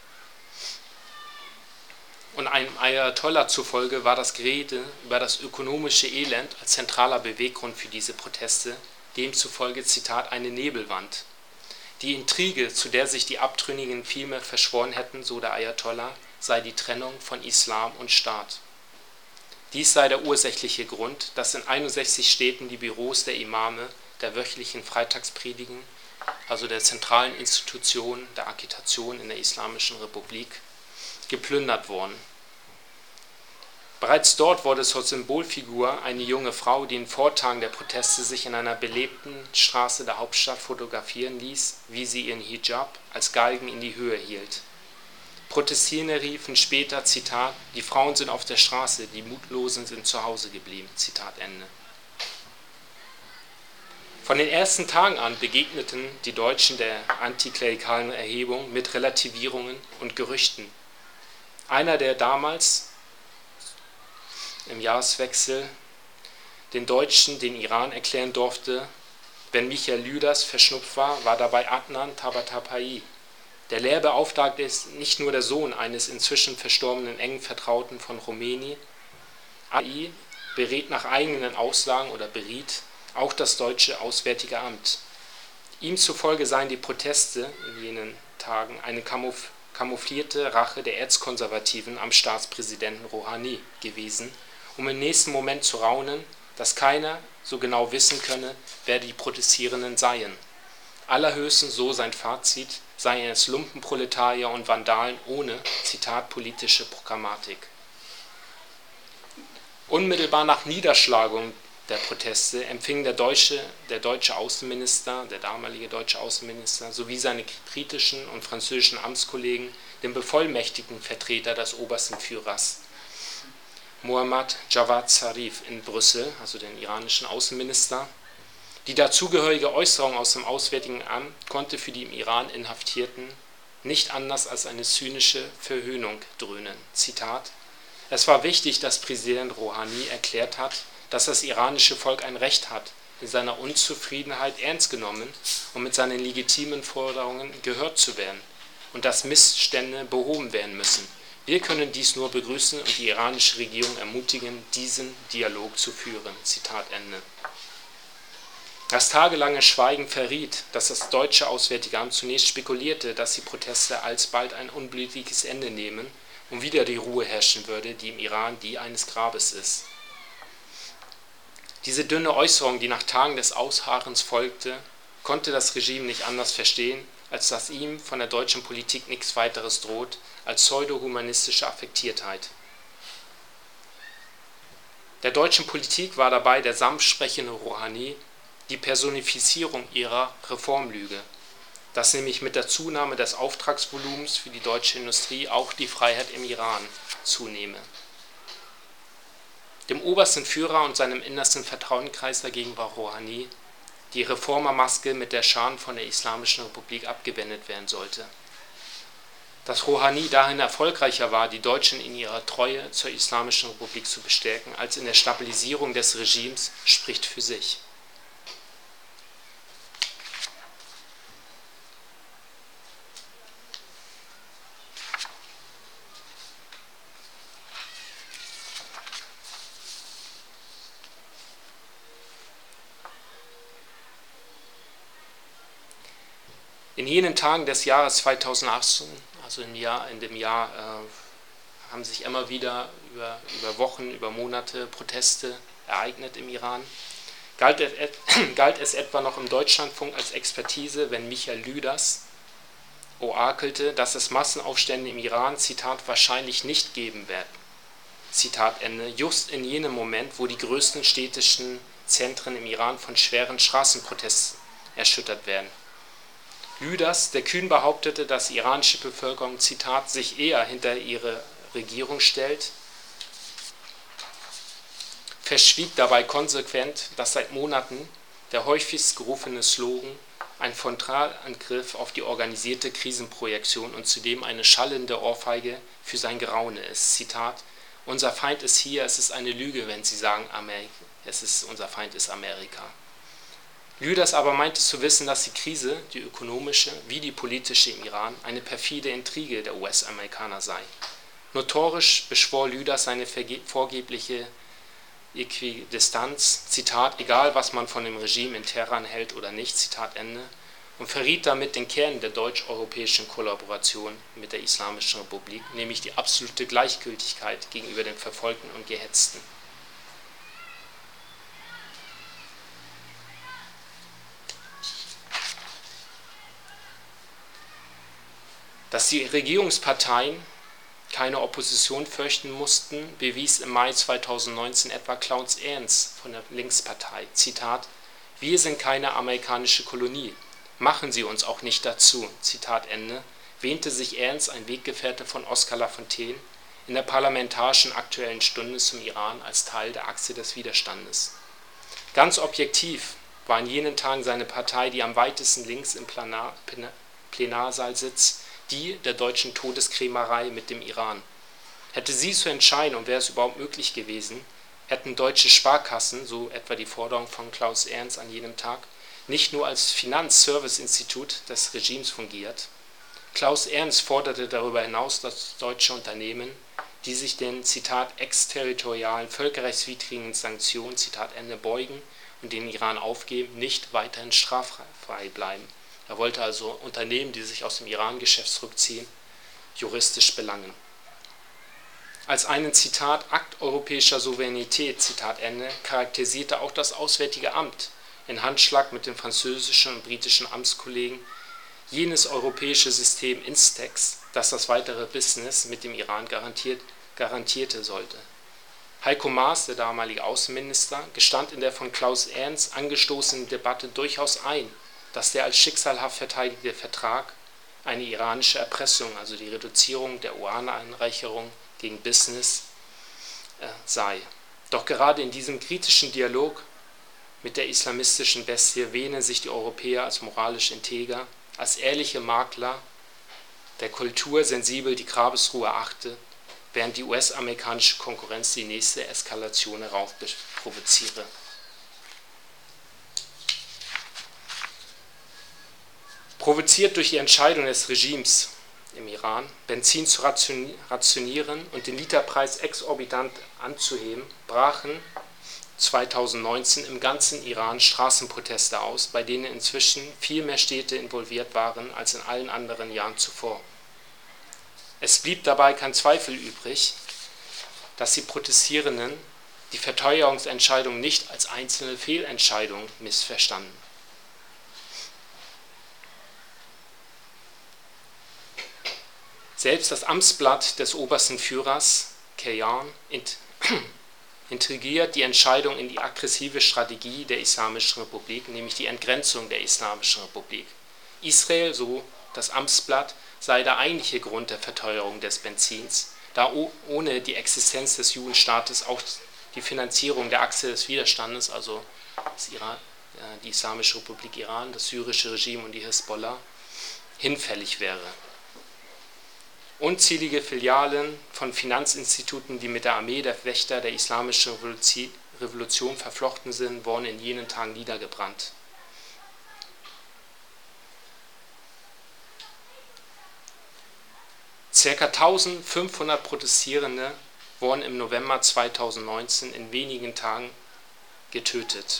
Und einem Ayatollah zufolge war das Gerede über das ökonomische Elend als zentraler Beweggrund für diese Proteste, demzufolge, Zitat, eine Nebelwand. Die Intrige, zu der sich die Abtrünnigen vielmehr verschworen hätten, so der Ayatollah, sei die Trennung von Islam und Staat. Dies sei der ursächliche Grund, dass in einundsechzig Städten die Büros der Imame der wöchentlichen Freitagspredigen, also der zentralen Institution der Agitation in der Islamischen Republik, geplündert wurden. Bereits dort wurde zur Symbolfigur eine junge Frau, die in Vortagen der Proteste sich in einer belebten Straße der Hauptstadt fotografieren ließ, wie sie ihren Hijab als Galgen in die Höhe hielt. Protestierende riefen später, Zitat, die Frauen sind auf der Straße, die Mutlosen sind zu Hause geblieben, Zitat Ende. Von den ersten Tagen an begegneten die Deutschen der antiklerikalen Erhebung mit Relativierungen und Gerüchten. Einer, der damals im Jahreswechsel den Deutschen den Iran erklären durfte, wenn Michael Lüders verschnupft war, war dabei Adnan Tabatabai. Der Lehrbeauftragte ist nicht nur der Sohn eines inzwischen verstorbenen engen Vertrauten von Khomeini. Ai berät nach eigenen Aussagen oder beriet auch das deutsche Auswärtige Amt. Ihm zufolge seien die Proteste in jenen Tagen eine Kamouf- kamouflierte Rache der Erzkonservativen am Staatspräsidenten Rouhani gewesen, um im nächsten Moment zu raunen, dass keiner so genau wissen könne, wer die Protestierenden seien. Allerhöchstens, so sein Fazit, seien es Lumpenproletarier und Vandalen ohne, Zitat, politische Programmatik. Unmittelbar nach Niederschlagung der Proteste empfing der deutsche, der deutsche Außenminister, der damalige deutsche Außenminister, sowie seine britischen und französischen Amtskollegen den bevollmächtigten Vertreter des obersten Führers, Mohammad Javad Zarif, in Brüssel, also den iranischen Außenminister. Die dazugehörige Äußerung aus dem Auswärtigen Amt konnte für die im Iran Inhaftierten nicht anders als eine zynische Verhöhnung dröhnen. Zitat: Es war wichtig, dass Präsident Rouhani erklärt hat, dass das iranische Volk ein Recht hat, in seiner Unzufriedenheit ernst genommen und mit seinen legitimen Forderungen gehört zu werden und dass Missstände behoben werden müssen. Wir können dies nur begrüßen und die iranische Regierung ermutigen, diesen Dialog zu führen. Zitat Ende. Das tagelange Schweigen verriet, dass das deutsche Auswärtige Amt zunächst spekulierte, dass die Proteste alsbald ein unblutiges Ende nehmen und wieder die Ruhe herrschen würde, die im Iran die eines Grabes ist. Diese dünne Äußerung, die nach Tagen des Ausharrens folgte, konnte das Regime nicht anders verstehen, als dass ihm von der deutschen Politik nichts weiteres droht als pseudo-humanistische Affektiertheit. Der deutschen Politik war dabei der sanft sprechende Rouhani die Personifizierung ihrer Reformlüge, dass nämlich mit der Zunahme des Auftragsvolumens für die deutsche Industrie auch die Freiheit im Iran zunehme. Dem obersten Führer und seinem innersten Vertrauenkreis dagegen war Rouhani die Reformermaske, mit der Schaden von der Islamischen Republik abgewendet werden sollte. Dass Rouhani dahin erfolgreicher war, die Deutschen in ihrer Treue zur Islamischen Republik zu bestärken, als in der Stabilisierung des Regimes, spricht für sich. In jenen Tagen des Jahres zweitausendachtzehn, also im Jahr, in dem Jahr, äh, haben sich immer wieder über, über Wochen, über Monate Proteste ereignet im Iran. Galt, galt es etwa noch im Deutschlandfunk als Expertise, wenn Michael Lüders orakelte, dass es Massenaufstände im Iran, Zitat, wahrscheinlich nicht geben wird. Zitat Ende, just in jenem Moment, wo die größten städtischen Zentren im Iran von schweren Straßenprotesten erschüttert werden. Lüders, der kühn behauptete, dass die iranische Bevölkerung, Zitat, sich eher hinter ihre Regierung stellt, verschwieg dabei konsequent, dass seit Monaten der häufigst gerufene Slogan ein Frontalangriff auf die organisierte Krisenprojektion und zudem eine schallende Ohrfeige für sein Geraune ist. Zitat, unser Feind ist hier, es ist eine Lüge, wenn Sie sagen, Amerika, es ist, unser Feind ist Amerika. Lüders aber meinte zu wissen, dass die Krise, die ökonomische wie die politische im Iran, eine perfide Intrige der U S-Amerikaner sei. Notorisch beschwor Lüders seine vorgebliche Äquidistanz, Zitat, egal was man von dem Regime in Teheran hält oder nicht, Zitat Ende, und verriet damit den Kern der deutsch-europäischen Kollaboration mit der Islamischen Republik, nämlich die absolute Gleichgültigkeit gegenüber den Verfolgten und Gehetzten. Dass die Regierungsparteien keine Opposition fürchten mussten, bewies im Mai zweitausendneunzehn etwa Klaus Ernst von der Linkspartei. Zitat, wir sind keine amerikanische Kolonie, machen Sie uns auch nicht dazu. Zitat Ende, wähnte sich Ernst, ein Weggefährte von Oskar Lafontaine, in der parlamentarischen Aktuellen Stunde zum Iran als Teil der Achse des Widerstandes. Ganz objektiv war in jenen Tagen seine Partei, die am weitesten links im Planar, Plenarsaal sitzt, die der deutschen Todeskrämerei mit dem Iran. Hätte sie zu entscheiden und wäre es überhaupt möglich gewesen, hätten deutsche Sparkassen, so etwa die Forderung von Klaus Ernst an jenem Tag, nicht nur als Finanzserviceinstitut des Regimes fungiert. Klaus Ernst forderte darüber hinaus, dass deutsche Unternehmen, die sich den, Zitat, exterritorialen, völkerrechtswidrigen Sanktionen, Zitat Ende, beugen und den Iran aufgeben, nicht weiterhin straffrei bleiben. Er wollte also Unternehmen, die sich aus dem Iran-Geschäft zurückziehen, juristisch belangen. Als einen, Zitat, Akt europäischer Souveränität, Zitat Ende, charakterisierte auch das Auswärtige Amt in Handschlag mit den französischen und britischen Amtskollegen jenes europäische System Instex, das das weitere Business mit dem Iran garantiert, garantierte sollte. Heiko Maas, der damalige Außenminister, gestand in der von Klaus Ernst angestoßenen Debatte durchaus ein, dass der als schicksalhaft verteidigte Vertrag eine iranische Erpressung, also die Reduzierung der Urananreicherung gegen Business, äh, sei. Doch gerade in diesem kritischen Dialog mit der islamistischen Bestie wähnen sich die Europäer als moralisch integer, als ehrliche Makler der Kultur sensibel die Grabesruhe achte, während die U S-amerikanische Konkurrenz die nächste Eskalation heraufprovoziere. Provoziert durch die Entscheidung des Regimes im Iran, Benzin zu rationieren und den Literpreis exorbitant anzuheben, brachen zweitausendneunzehn im ganzen Iran Straßenproteste aus, bei denen inzwischen viel mehr Städte involviert waren als in allen anderen Jahren zuvor. Es blieb dabei kein Zweifel übrig, dass die Protestierenden die Verteuerungsentscheidung nicht als einzelne Fehlentscheidung missverstanden. Selbst das Amtsblatt des obersten Führers, Kayan, integriert die Entscheidung in die aggressive Strategie der Islamischen Republik, nämlich die Entgrenzung der Islamischen Republik. Israel, so das Amtsblatt, sei der eigentliche Grund der Verteuerung des Benzins, da ohne die Existenz des Judenstaates auch die Finanzierung der Achse des Widerstandes, also das Iran, die Islamische Republik Iran, das syrische Regime und die Hisbollah, hinfällig wäre. Unzählige Filialen von Finanzinstituten, die mit der Armee der Wächter der Islamischen Revolution verflochten sind, wurden in jenen Tagen niedergebrannt. Circa eintausendfünfhundert Protestierende wurden im November zweitausendneunzehn in wenigen Tagen getötet.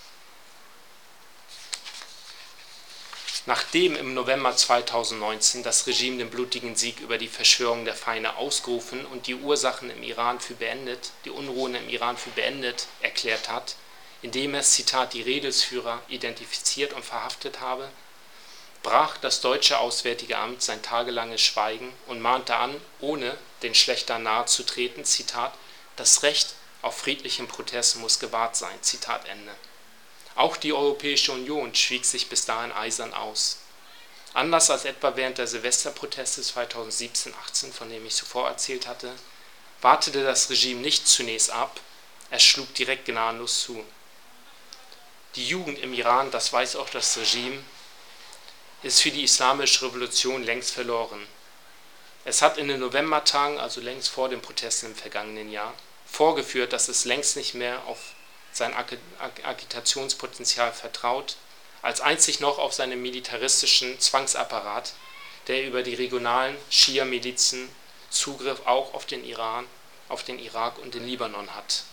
Nachdem im November zweitausendneunzehn das Regime den blutigen Sieg über die Verschwörung der Feinde ausgerufen und die Ursachen im Iran für beendet, die Unruhen im Iran für beendet erklärt hat, indem es, Zitat, die Rädelsführer identifiziert und verhaftet habe, brach das deutsche Auswärtige Amt sein tagelanges Schweigen und mahnte an, ohne den Schlechtern nahezutreten, Zitat, das Recht auf friedlichen Protest muss gewahrt sein, Zitat Ende. Auch die Europäische Union schwieg sich bis dahin eisern aus. Anders als etwa während der Silvesterproteste zweitausendsiebzehn achtzehn, von dem ich zuvor erzählt hatte, wartete das Regime nicht zunächst ab, es schlug direkt gnadenlos zu. Die Jugend im Iran, das weiß auch das Regime, ist für die Islamische Revolution längst verloren. Es hat in den Novembertagen, also längst vor den Protesten im vergangenen Jahr, vorgeführt, dass es längst nicht mehr auf sein Agitationspotenzial vertraut, als einzig noch auf seinen militaristischen Zwangsapparat, der über die regionalen Schia-Milizen Zugriff auch auf den Iran, auf den Irak und den Libanon hat.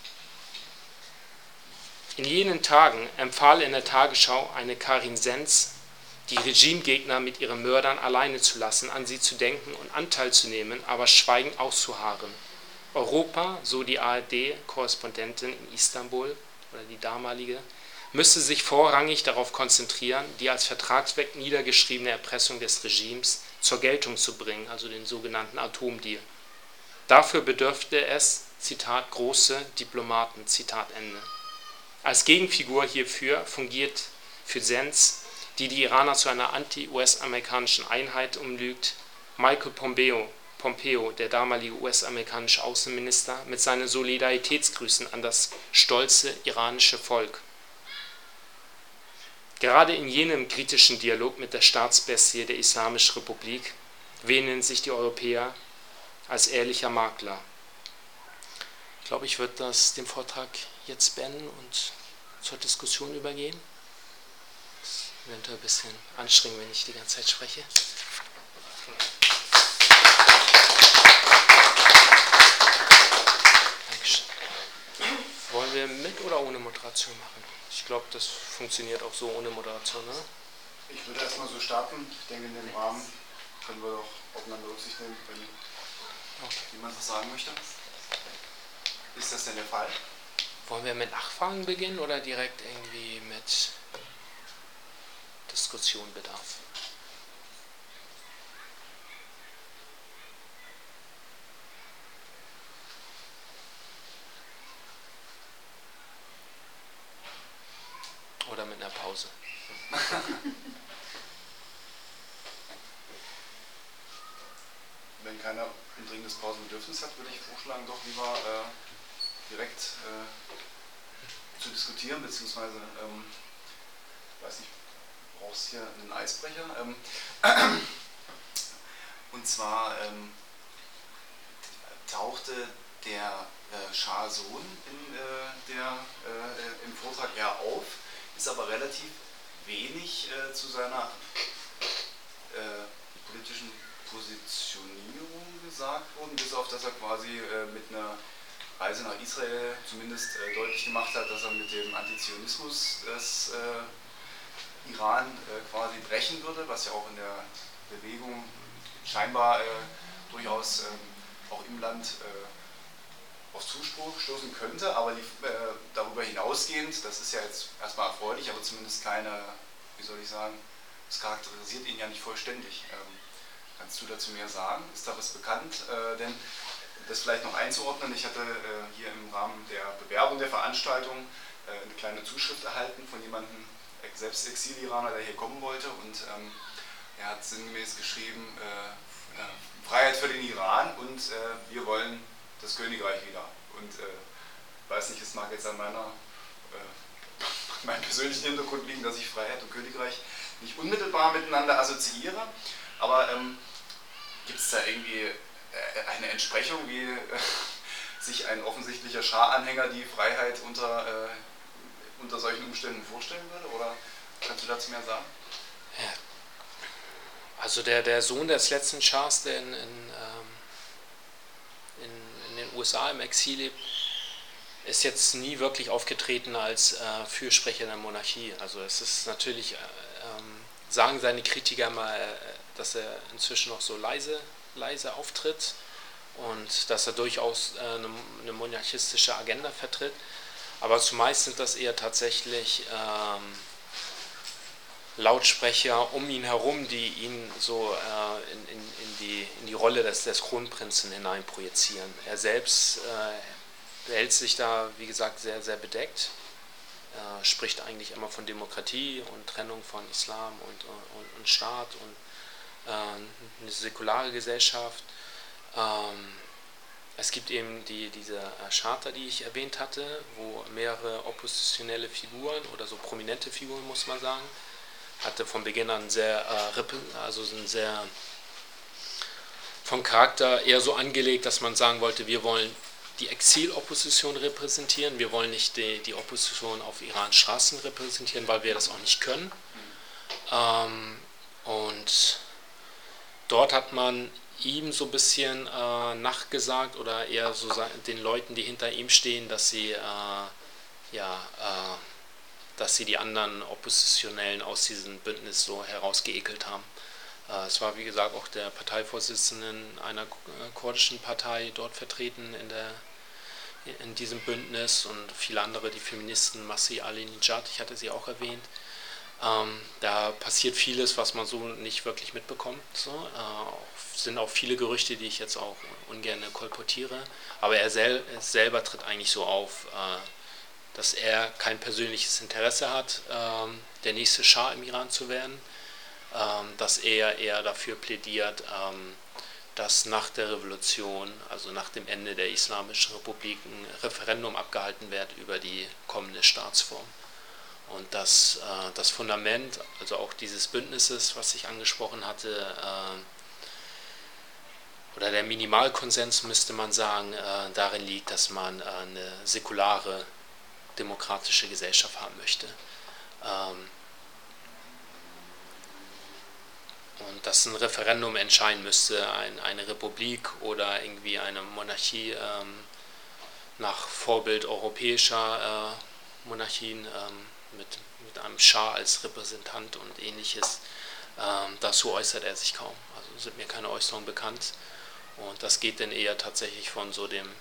In jenen Tagen empfahl in der Tagesschau eine Karin Senz, die Regimegegner mit ihren Mördern alleine zu lassen, an sie zu denken und Anteil zu nehmen, aber schweigend auszuharren. Europa, so die A R D-Korrespondentin in Istanbul, oder die damalige, müsste sich vorrangig darauf konzentrieren, die als Vertragswerk niedergeschriebene Erpressung des Regimes zur Geltung zu bringen, also den sogenannten Atomdeal. Dafür bedürfte es, Zitat, große Diplomaten, Zitat Ende. Als Gegenfigur hierfür fungiert für Senz, die die Iraner zu einer anti-U S-amerikanischen Einheit umlügt, Michael Pompeo, Pompeo, der damalige U S-amerikanische Außenminister, mit seinen Solidaritätsgrüßen an das stolze iranische Volk. Gerade in jenem kritischen Dialog mit der Staatsbestie der Islamischen Republik wähnen sich die Europäer als ehrlicher Makler. Ich glaube, ich würde das, den Vortrag jetzt beenden und zur Diskussion übergehen. Das ist eventuell ein bisschen anstrengend, wenn ich die ganze Zeit spreche. Wollen wir mit oder ohne Moderation machen? Ich glaube, das funktioniert auch so ohne Moderation, ne? Ich würde erstmal so starten. Ich denke, in dem Rahmen können wir doch aufeinander Rücksicht nehmen, wenn okay. jemand was sagen möchte. Ist das denn der Fall? Wollen wir mit Nachfragen beginnen oder direkt irgendwie mit Diskussionbedarf? Oder mit einer Pause. Wenn keiner ein dringendes Pausenbedürfnis hat, würde ich vorschlagen, doch lieber äh, direkt äh, zu diskutieren, beziehungsweise, ähm, ich weiß nicht, du brauchst hier einen Eisbrecher. Ähm, und zwar ähm, tauchte der äh, Schah-Sohn in, äh, der, äh, im Vortrag ja auf, ist aber relativ wenig äh, zu seiner äh, politischen Positionierung gesagt worden, bis auf dass er quasi äh, mit einer Reise nach Israel zumindest äh, deutlich gemacht hat, dass er mit dem Antizionismus des äh, Iran äh, quasi brechen würde, was ja auch in der Bewegung scheinbar äh, durchaus äh, auch im Land äh, auf Zuspruch stoßen könnte, aber die, äh, darüber hinausgehend, das ist ja jetzt erstmal erfreulich, aber zumindest keine, wie soll ich sagen, das charakterisiert ihn ja nicht vollständig. Ähm, kannst du dazu mehr sagen? Ist da was bekannt? Äh, denn das vielleicht noch einzuordnen, ich hatte äh, hier im Rahmen der Bewerbung der Veranstaltung äh, eine kleine Zuschrift erhalten von jemandem, selbst Exil-Iraner, der hier kommen wollte, und ähm, er hat sinngemäß geschrieben, äh, äh, Freiheit für den Iran und äh, wir wollen das Königreich wieder. Und äh, ich weiß nicht, es mag jetzt an meiner, äh, meinem persönlichen Hintergrund liegen, dass ich Freiheit und Königreich nicht unmittelbar miteinander assoziiere, aber ähm, gibt es da irgendwie äh, eine Entsprechung, wie äh, sich ein offensichtlicher Schah-Anhänger die Freiheit unter, äh, unter solchen Umständen vorstellen würde? Oder kannst du dazu mehr sagen? Ja. Also der, der Sohn des letzten Schahs, der in, in, ähm, in, in den U S A im Exil lebt, ist jetzt nie wirklich aufgetreten als äh, Fürsprecher der Monarchie. Also es ist natürlich, äh, ähm, sagen seine Kritiker mal, äh, dass er inzwischen noch so leise, leise auftritt und dass er durchaus äh, eine, eine monarchistische Agenda vertritt. Aber zumeist sind das eher tatsächlich ähm, Lautsprecher um ihn herum, die ihn so äh, in, in, in, die, in die Rolle des, des Kronprinzen hinein projizieren. Er selbst äh, hält sich da, wie gesagt, sehr, sehr bedeckt. Er spricht eigentlich immer von Demokratie und Trennung von Islam und, und, und Staat und äh, eine säkulare Gesellschaft. Ähm, es gibt eben die, diese Charta, die ich erwähnt hatte, wo mehrere oppositionelle Figuren oder so prominente Figuren, muss man sagen, hatte von Beginn an sehr, äh, also sind sehr vom Charakter eher so angelegt, dass man sagen wollte, wir wollen die Exilopposition repräsentieren, wir wollen nicht die, die Opposition auf Irans Straßen repräsentieren, weil wir das auch nicht können. Ähm, und dort hat man ihm so ein bisschen äh, nachgesagt oder eher so den Leuten, die hinter ihm stehen, dass sie, äh, ja, äh, dass sie die anderen Oppositionellen aus diesem Bündnis so herausgeekelt haben. Äh, es war, wie gesagt, auch der Parteivorsitzende einer kurdischen Partei dort vertreten in, der, in diesem Bündnis und viele andere, die Feministen, Masih Alinejad, ich hatte sie auch erwähnt. Ähm, da passiert vieles, was man so nicht wirklich mitbekommt. So. Äh, sind auch viele Gerüchte, die ich jetzt auch ungern kolportiere. Aber er, sel er selber tritt eigentlich so auf, äh, dass er kein persönliches Interesse hat, ähm, der nächste Schah im Iran zu werden. Ähm, dass er eher dafür plädiert, ähm, dass nach der Revolution, also nach dem Ende der Islamischen Republik, ein Referendum abgehalten wird über die kommende Staatsform. Und dass äh, das Fundament, also auch dieses Bündnisses, was ich angesprochen hatte, äh, oder der Minimalkonsens, müsste man sagen, äh, darin liegt, dass man äh, eine säkulare, demokratische Gesellschaft haben möchte. Ähm, und dass ein Referendum entscheiden müsste, ein, eine Republik oder irgendwie eine Monarchie ähm, nach Vorbild europäischer äh, Monarchien, ähm, Mit, mit einem Schah als Repräsentant und ähnliches. Ähm, dazu äußert er sich kaum. Also sind mir keine Äußerungen bekannt. Und das geht dann eher tatsächlich von so dem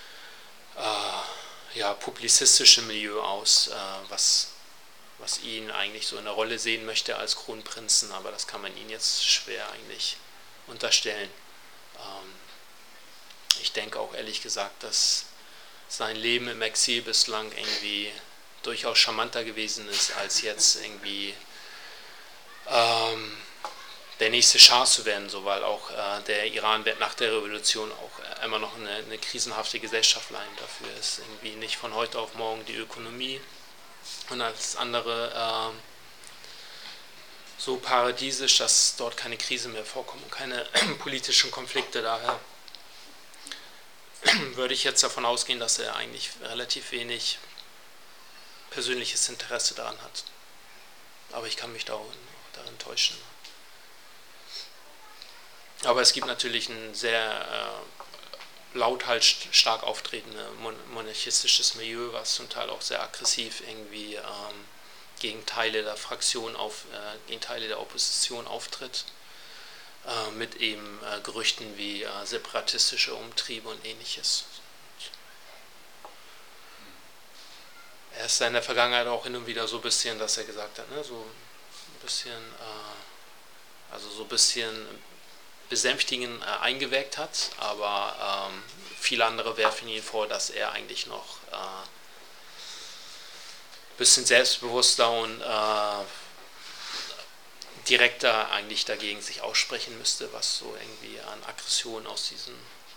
äh, ja, publizistischen Milieu aus, äh, was, was ihn eigentlich so in der Rolle sehen möchte als Kronprinzen, aber das kann man ihm jetzt schwer eigentlich unterstellen. Ähm, ich denke auch ehrlich gesagt, dass sein Leben im Exil bislang irgendwie durchaus charmanter gewesen ist, als jetzt irgendwie ähm, der nächste Schah zu werden, so, weil auch äh, der Iran wird nach der Revolution auch immer noch eine, eine krisenhafte Gesellschaft bleiben. Dafür ist irgendwie nicht von heute auf morgen die Ökonomie und alles andere äh, so paradiesisch, dass dort keine Krise mehr vorkommt und keine politischen Konflikte. Daher würde ich jetzt davon ausgehen, dass er eigentlich relativ wenig persönliches Interesse daran hat. Aber ich kann mich darin, darin täuschen. Aber es gibt natürlich ein sehr äh, lauthals stark auftretende monarchistisches Milieu, was zum Teil auch sehr aggressiv irgendwie ähm, gegen Teile der Fraktion auf, äh, gegen Teile der Opposition auftritt, äh, mit eben äh, Gerüchten wie äh, separatistische Umtriebe und ähnliches. Er ist in der Vergangenheit auch hin und wieder so ein bisschen, dass er gesagt hat, ne, so ein bisschen, äh, also so ein bisschen besänftigen äh, eingewägt hat, aber ähm, viele andere werfen ihm vor, dass er eigentlich noch äh, ein bisschen selbstbewusster und äh, direkter eigentlich dagegen sich aussprechen müsste, was so irgendwie an Aggression aus diesen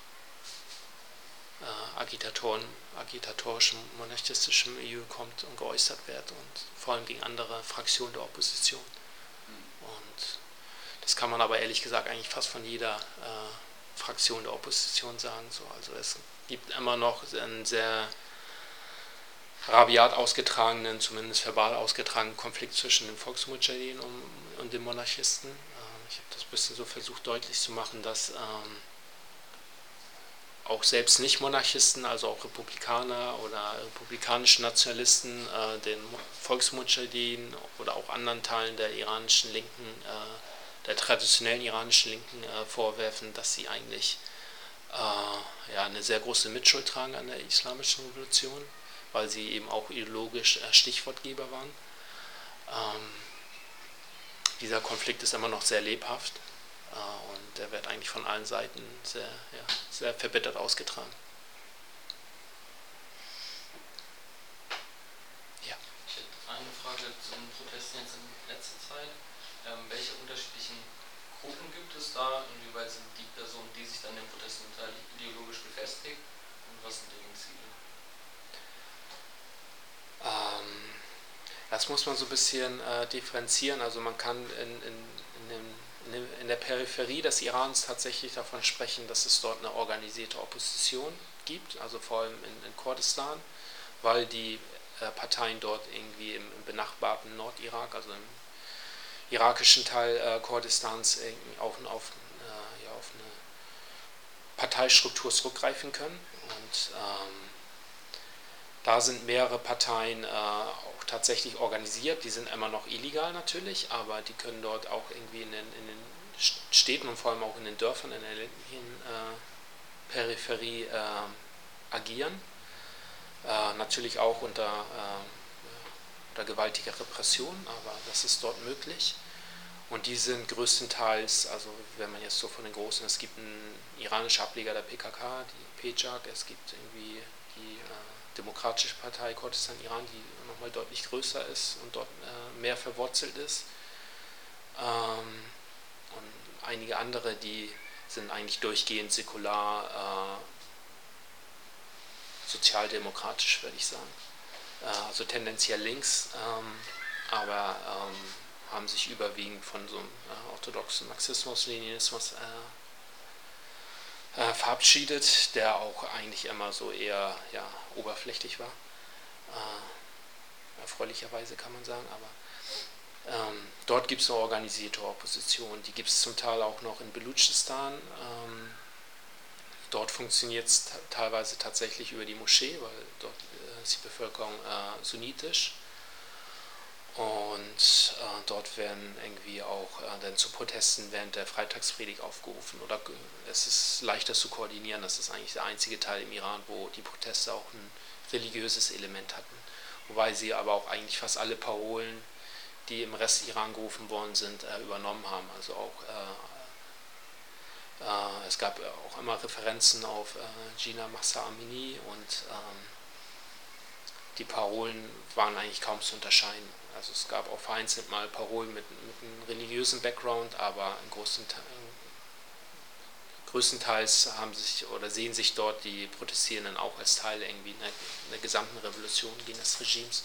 äh, Agitatoren, agitatorischen, monarchistischen Milieu kommt und geäußert wird und vor allem gegen andere Fraktionen der Opposition. Und das kann man aber ehrlich gesagt eigentlich fast von jeder äh, Fraktion der Opposition sagen. So. Also es gibt immer noch einen sehr rabiat ausgetragenen, zumindest verbal ausgetragenen Konflikt zwischen den Volksmudschahidin und, und den Monarchisten. Äh, ich habe das ein bisschen so versucht deutlich zu machen, dass ähm, auch selbst Nicht-Monarchisten, also auch Republikaner oder republikanische Nationalisten, äh, den Volksmudschahidin oder auch anderen Teilen der iranischen Linken, äh, der traditionellen iranischen Linken äh, vorwerfen, dass sie eigentlich äh, ja, eine sehr große Mitschuld tragen an der islamischen Revolution, weil sie eben auch ideologisch äh, Stichwortgeber waren. Ähm, dieser Konflikt ist immer noch sehr lebhaft. Und der wird eigentlich von allen Seiten sehr, ja, sehr verbittert ausgetragen. Ja. Ich hätte eine Frage zum Protesten jetzt in letzter Zeit. Ähm, welche unterschiedlichen Gruppen gibt es da? Inwieweit sind die Personen, die sich dann den Protesten beteiligen, ideologisch gefestigt? Und was sind deren Ziele? Ähm, das muss man so ein bisschen äh, differenzieren. Also man kann in, in, in dem in der Peripherie des Irans tatsächlich davon sprechen, dass es dort eine organisierte Opposition gibt, also vor allem in, in Kurdistan, weil die äh, Parteien dort irgendwie im, im benachbarten Nordirak, also im irakischen Teil äh, Kurdistans, auf, auf, äh, ja, auf eine Parteistruktur zurückgreifen können. Und ähm, da sind mehrere Parteien äh, auch tatsächlich organisiert, die sind immer noch illegal natürlich, aber die können dort auch irgendwie in den, in den Städten und vor allem auch in den Dörfern in der ländlichen äh, Peripherie äh, agieren. Äh, natürlich auch unter, äh, unter gewaltiger Repression, aber das ist dort möglich. Und die sind größtenteils, also wenn man jetzt so von den großen, es gibt einen iranischen Ableger der P K K, die P J A K, es gibt irgendwie die äh, Demokratische Partei Kurdistan-Iran, die nochmal deutlich größer ist und dort äh, mehr verwurzelt ist. Ähm, und einige andere, die sind eigentlich durchgehend säkular, äh, sozialdemokratisch, würde ich sagen. Äh, also tendenziell links, ähm, aber ähm, haben sich überwiegend von so einem äh, orthodoxen Marxismus, Leninismus äh, äh, verabschiedet, der auch eigentlich immer so eher ja, oberflächlich war. Äh, erfreulicherweise kann man sagen, aber ähm, dort gibt es eine organisierte Opposition, die gibt es zum Teil auch noch in Belutschistan. Ähm, dort funktioniert es teilweise tatsächlich über die Moschee, weil dort äh, ist die Bevölkerung äh, sunnitisch. Und äh, dort werden irgendwie auch äh, dann zu Protesten während der Freitagspredigt aufgerufen. Oder äh, es ist leichter zu koordinieren, das ist eigentlich der einzige Teil im Iran, wo die Proteste auch ein religiöses Element hatten. Wobei sie aber auch eigentlich fast alle Parolen, die im Rest Iran gerufen worden sind, äh, übernommen haben. Also auch äh, äh, es gab auch immer Referenzen auf äh, Jina Mahsa Amini und ähm, die Parolen waren eigentlich kaum zu unterscheiden. Also es gab auch vereinzelt mal Parolen mit, mit einem religiösen Background, aber im großen Teil, größtenteils haben sich oder sehen sich dort die Protestierenden auch als Teil irgendwie einer, einer gesamten Revolution gegen das Regimes.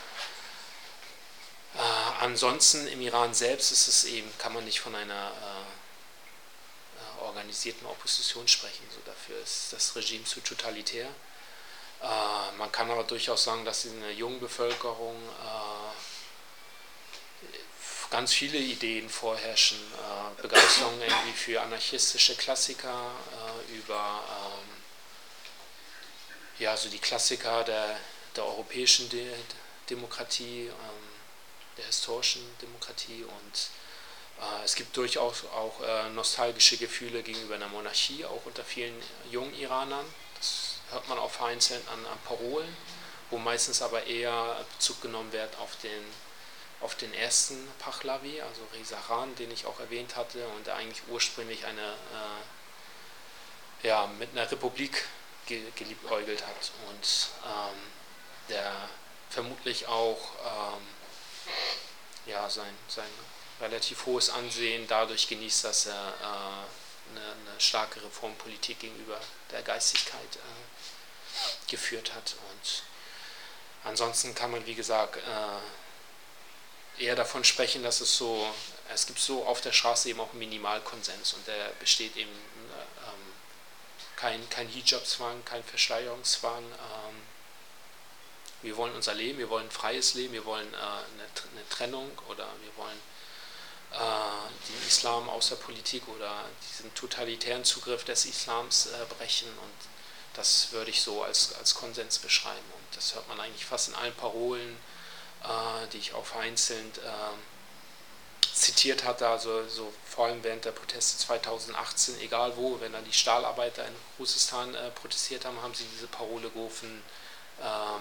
Äh, ansonsten im Iran selbst ist es eben, kann man nicht von einer äh, organisierten Opposition sprechen. So, dafür ist das Regime zu totalitär. Äh, man kann aber durchaus sagen, dass in der jungen Bevölkerung äh, ganz viele Ideen vorherrschen. Äh, Begeisterung irgendwie für anarchistische Klassiker, äh, über ähm, ja, so die Klassiker der, der europäischen De Demokratie, ähm, der historischen Demokratie, und äh, es gibt durchaus auch äh, nostalgische Gefühle gegenüber einer Monarchie, auch unter vielen jungen Iranern. Das hört man auch vereinzelt an, an Parolen, wo meistens aber eher Bezug genommen wird auf den, auf den ersten Pahlavi, also Reza Khan, den ich auch erwähnt hatte, und der eigentlich ursprünglich eine, äh, ja, mit einer Republik ge geliebäugelt hat, und ähm, der vermutlich auch ähm, ja, sein, sein relativ hohes Ansehen dadurch genießt, dass er äh, eine, eine starke Reformpolitik gegenüber der Geistigkeit äh, geführt hat. Und ansonsten kann man, wie gesagt, äh, eher davon sprechen, dass es so, es gibt so auf der Straße eben auch einen Minimalkonsens, und der besteht eben äh, ähm, kein, kein Hijab-Zwang, kein Verschleierungszwang. Ähm, wir wollen unser Leben, wir wollen ein freies Leben, wir wollen äh, eine, eine Trennung, oder wir wollen äh, den Islam aus der Politik oder diesen totalitären Zugriff des Islams äh, brechen, und das würde ich so als, als Konsens beschreiben, und das hört man eigentlich fast in allen Parolen, äh, die ich auch vereinzelt äh, zitiert hatte, also so vor allem während der Proteste zweitausendachtzehn, egal wo, wenn dann die Stahlarbeiter in Khuzestan äh, protestiert haben, haben sie diese Parole gerufen, ähm,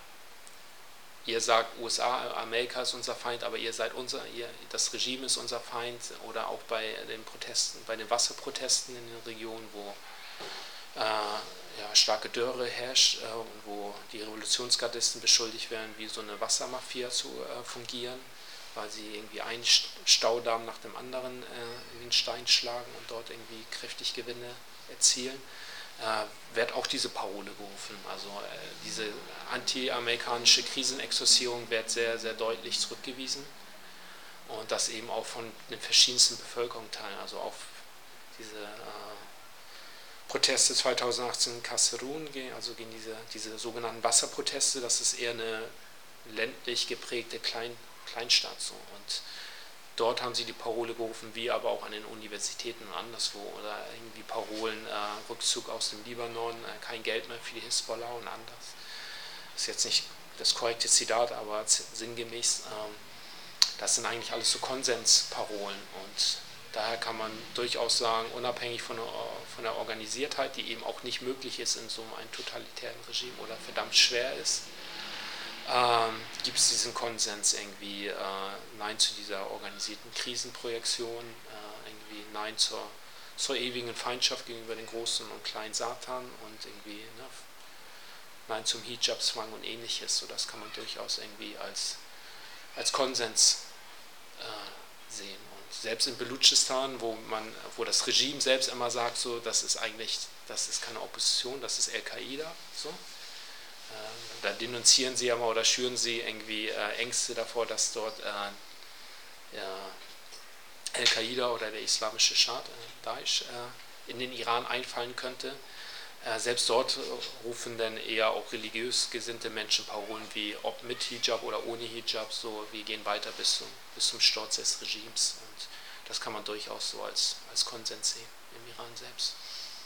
ihr sagt, U S A, Amerika ist unser Feind, aber ihr seid unser, ihr, das Regime ist unser Feind, oder auch bei den Protesten, bei den Wasserprotesten in den Regionen, wo äh, ja, starke Dürre herrscht, äh, und wo die Revolutionsgardisten beschuldigt werden, wie so eine Wassermafia zu äh, fungieren, weil sie irgendwie einen Staudamm nach dem anderen äh, in den Stein schlagen und dort irgendwie kräftig Gewinne erzielen. Äh, wird auch diese Parole gerufen. Also äh, diese anti-amerikanische Krisenexorcierung wird sehr, sehr deutlich zurückgewiesen, und das eben auch von den verschiedensten Bevölkerungsteilen, also auch diese äh, Proteste zweitausendachtzehn in Kasserun, also gegen diese, diese sogenannten Wasserproteste, das ist eher eine ländlich geprägte Klein, Kleinstadt so, und dort haben sie die Parole gerufen, wie aber auch an den Universitäten und anderswo, oder irgendwie Parolen, äh, Rückzug aus dem Libanon, äh, kein Geld mehr für die Hisbollah und anders. Das ist jetzt nicht das korrekte Zitat, aber sinngemäß, ähm, das sind eigentlich alles so Konsensparolen, und daher kann man durchaus sagen, unabhängig von der, von der Organisiertheit, die eben auch nicht möglich ist in so einem totalitären Regime oder verdammt schwer ist, Ähm, gibt es diesen Konsens irgendwie, äh, Nein zu dieser organisierten Krisenprojektion, äh, irgendwie Nein zur, zur ewigen Feindschaft gegenüber den großen und kleinen Satan, und irgendwie ne, Nein zum Hijab-Zwang und ähnliches. So, das kann man durchaus irgendwie als, als Konsens äh, sehen. Und selbst in Belutschistan, wo man, wo das Regime selbst immer sagt, so, das ist eigentlich, das ist keine Opposition, das ist Al-Qaida, so. Da denunzieren sie aber oder schüren sie irgendwie äh, Ängste davor, dass dort äh, ja, Al-Qaida oder der islamische Staat, äh, Daesh, äh, in den Iran einfallen könnte. Äh, selbst dort rufen dann eher auch religiös gesinnte Menschen Parolen wie, ob mit Hijab oder ohne Hijab, so, wir gehen weiter bis zum, bis zum Sturz des Regimes. Und das kann man durchaus so als, als Konsens sehen im Iran selbst.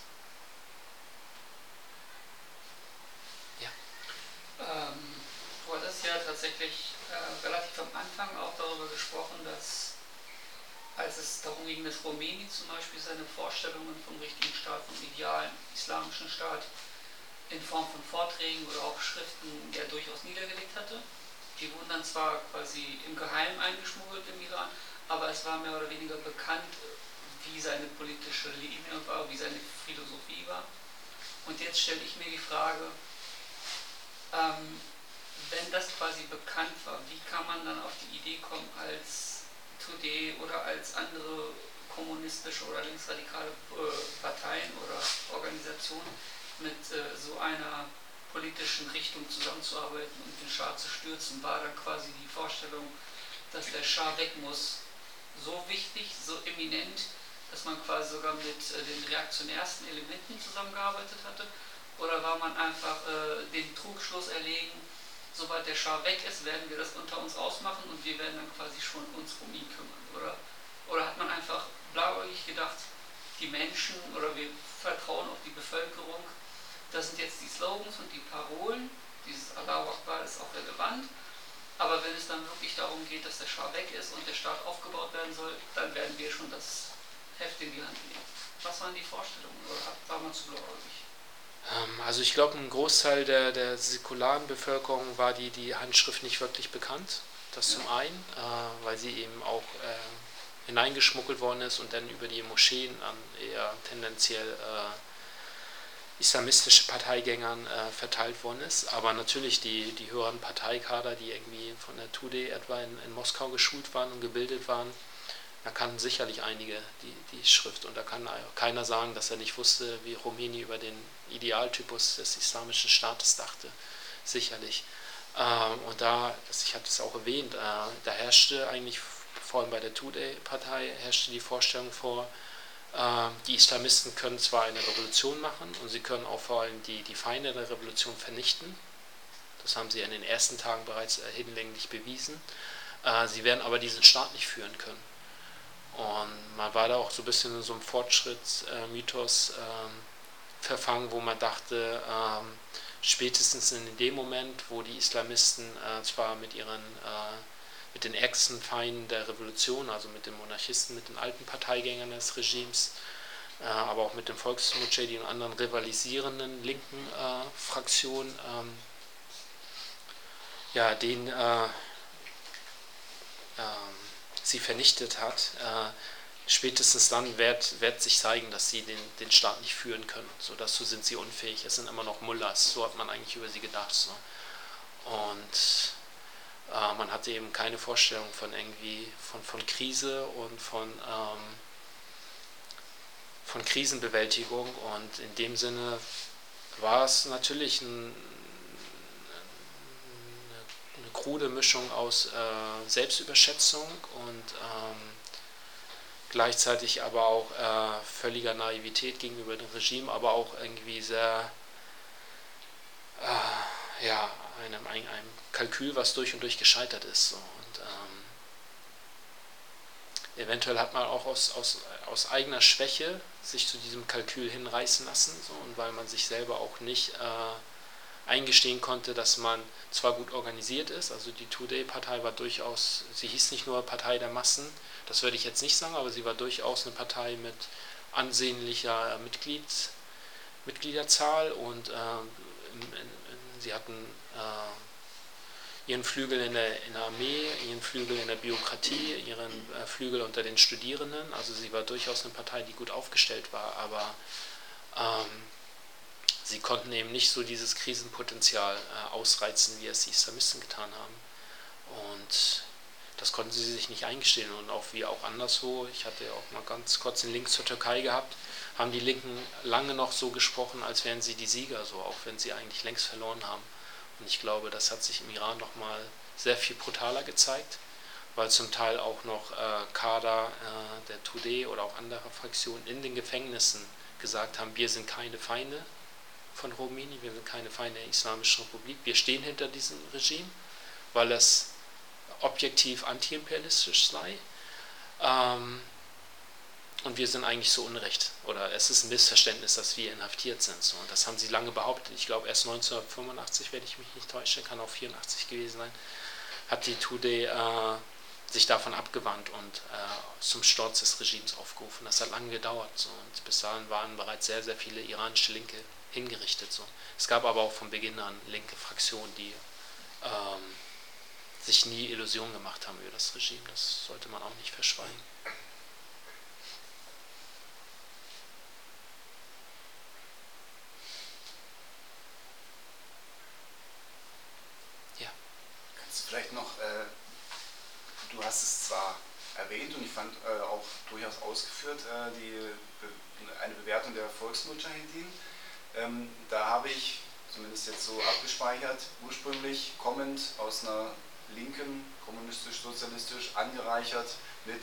Ähm, du hattest ja tatsächlich äh, relativ am Anfang auch darüber gesprochen, dass, als es darum ging, dass Khomeini zum Beispiel seine Vorstellungen vom richtigen Staat, vom idealen islamischen Staat in Form von Vorträgen oder auch Schriften ja durchaus niedergelegt hatte. Die wurden dann zwar quasi im Geheimen eingeschmuggelt im Iran, aber es war mehr oder weniger bekannt, wie seine politische Linie war, wie seine Philosophie war. Und jetzt stelle ich mir die Frage, Ähm, wenn das quasi bekannt war, wie kann man dann auf die Idee kommen, als Today oder als andere kommunistische oder linksradikale äh, Parteien oder Organisationen mit äh, so einer politischen Richtung zusammenzuarbeiten und den Schah zu stürzen? War dann quasi die Vorstellung, dass der Schah weg muss, so wichtig, so eminent, dass man quasi sogar mit äh, den reaktionärsten Elementen zusammengearbeitet hatte? Oder war man einfach äh, dem Trugschluss erlegen, sobald der Schah weg ist, werden wir das unter uns ausmachen und wir werden dann quasi schon uns um ihn kümmern? Oder, oder hat man einfach blauäugig gedacht, die Menschen oder wir vertrauen auf die Bevölkerung, das sind jetzt die Slogans und die Parolen, dieses Allahu Akbar ist auch relevant, aber wenn es dann wirklich darum geht, dass der Schah weg ist und der Staat aufgebaut werden soll, dann werden wir schon das Heft in die Hand nehmen. Was waren die Vorstellungen oder war man zu blauäugig? Also ich glaube, ein Großteil der, der säkularen Bevölkerung war die, die Handschrift nicht wirklich bekannt. Das zum einen, äh, weil sie eben auch äh, hineingeschmuggelt worden ist und dann über die Moscheen an eher tendenziell äh, islamistische Parteigängern äh, verteilt worden ist. Aber natürlich die, die höheren Parteikader, die irgendwie von der Tudeh etwa in, in Moskau geschult waren und gebildet waren, da kannten sicherlich einige die, die Schrift und da kann keiner sagen, dass er nicht wusste, wie Khomeini über den Idealtypus des islamischen Staates dachte. Sicherlich. Ähm, und da, ich hatte es auch erwähnt, äh, da herrschte eigentlich, vor allem bei der Tudeh-Partei, herrschte die Vorstellung vor, äh, die Islamisten können zwar eine Revolution machen und sie können auch vor allem die, die Feinde der Revolution vernichten. Das haben sie in den ersten Tagen bereits äh, hinlänglich bewiesen. Äh, sie werden aber diesen Staat nicht führen können. Und man war da auch so ein bisschen in so einem Fortschrittsmythos ähm, verfangen, wo man dachte, ähm, spätestens in dem Moment, wo die Islamisten äh, zwar mit ihren, äh, mit den ärgsten Feinden der Revolution, also mit den Monarchisten, mit den alten Parteigängern des Regimes, äh, aber auch mit den Volksmudschahidin und anderen rivalisierenden linken äh, Fraktionen, ähm, ja, den äh, ähm, sie vernichtet hat, äh, spätestens dann wird, wird sich zeigen, dass sie den, den Staat nicht führen können. So, dazu sind sie unfähig. Es sind immer noch Mullahs. So hat man eigentlich über sie gedacht. So. Und äh, man hatte eben keine Vorstellung von irgendwie von, von Krise und von, ähm, von Krisenbewältigung. Und in dem Sinne war es natürlich ein, eine krude Mischung aus äh, Selbstüberschätzung und ähm, gleichzeitig aber auch äh, völliger Naivität gegenüber dem Regime, aber auch irgendwie sehr, äh, ja, einem, einem, einem Kalkül, was durch und durch gescheitert ist. So. Und ähm, eventuell hat man auch aus, aus, aus eigener Schwäche sich zu diesem Kalkül hinreißen lassen, so, und weil man sich selber auch nicht äh, eingestehen konnte, dass man zwar gut organisiert ist, also die Tudeh-Partei war durchaus, sie hieß nicht nur Partei der Massen, das würde ich jetzt nicht sagen, aber sie war durchaus eine Partei mit ansehnlicher Mitglieds, Mitgliederzahl und äh, in, in, sie hatten äh, ihren Flügel in der, in der Armee, ihren Flügel in der Bürokratie, ihren äh, Flügel unter den Studierenden, also sie war durchaus eine Partei, die gut aufgestellt war, aber ähm, sie konnten eben nicht so dieses Krisenpotenzial äh, ausreizen, wie es die Islamisten getan haben. Und das konnten sie sich nicht eingestehen. Und auch wie auch anderswo, ich hatte ja auch mal ganz kurz den Link zur Türkei gehabt, haben die Linken lange noch so gesprochen, als wären sie die Sieger, so, auch wenn sie eigentlich längst verloren haben. Und ich glaube, das hat sich im Iran nochmal sehr viel brutaler gezeigt, weil zum Teil auch noch äh, Kader äh, der Tudeh oder auch anderer Fraktionen in den Gefängnissen gesagt haben, wir sind keine Feinde von Khomeini, wir sind keine Feinde der Islamischen Republik, wir stehen hinter diesem Regime, weil es objektiv antiimperialistisch sei, ähm, und wir sind eigentlich so unrecht, oder es ist ein Missverständnis, dass wir inhaftiert sind. So. Und das haben sie lange behauptet. Ich glaube, erst neunzehnhundertfünfundachtzig, wenn ich mich nicht täusche, kann auch vierundachtzig gewesen sein, hat die Tudeh äh, sich davon abgewandt und äh, zum Sturz des Regimes aufgerufen. Das hat lange gedauert. So. Und bis dahin waren bereits sehr, sehr viele iranische Linke hingerichtet. So. Es gab aber auch von Beginn an linke Fraktionen, die ähm, sich nie Illusionen gemacht haben über das Regime. Das sollte man auch nicht verschweigen. Ja. Kannst du vielleicht noch, äh, du hast es zwar erwähnt und ich fand äh, auch durchaus ausgeführt, äh, die, Be- eine Bewertung der Volksmudschahidin. Ähm, da habe ich, zumindest jetzt so abgespeichert, ursprünglich kommend aus einer linken, kommunistisch-sozialistisch, angereichert mit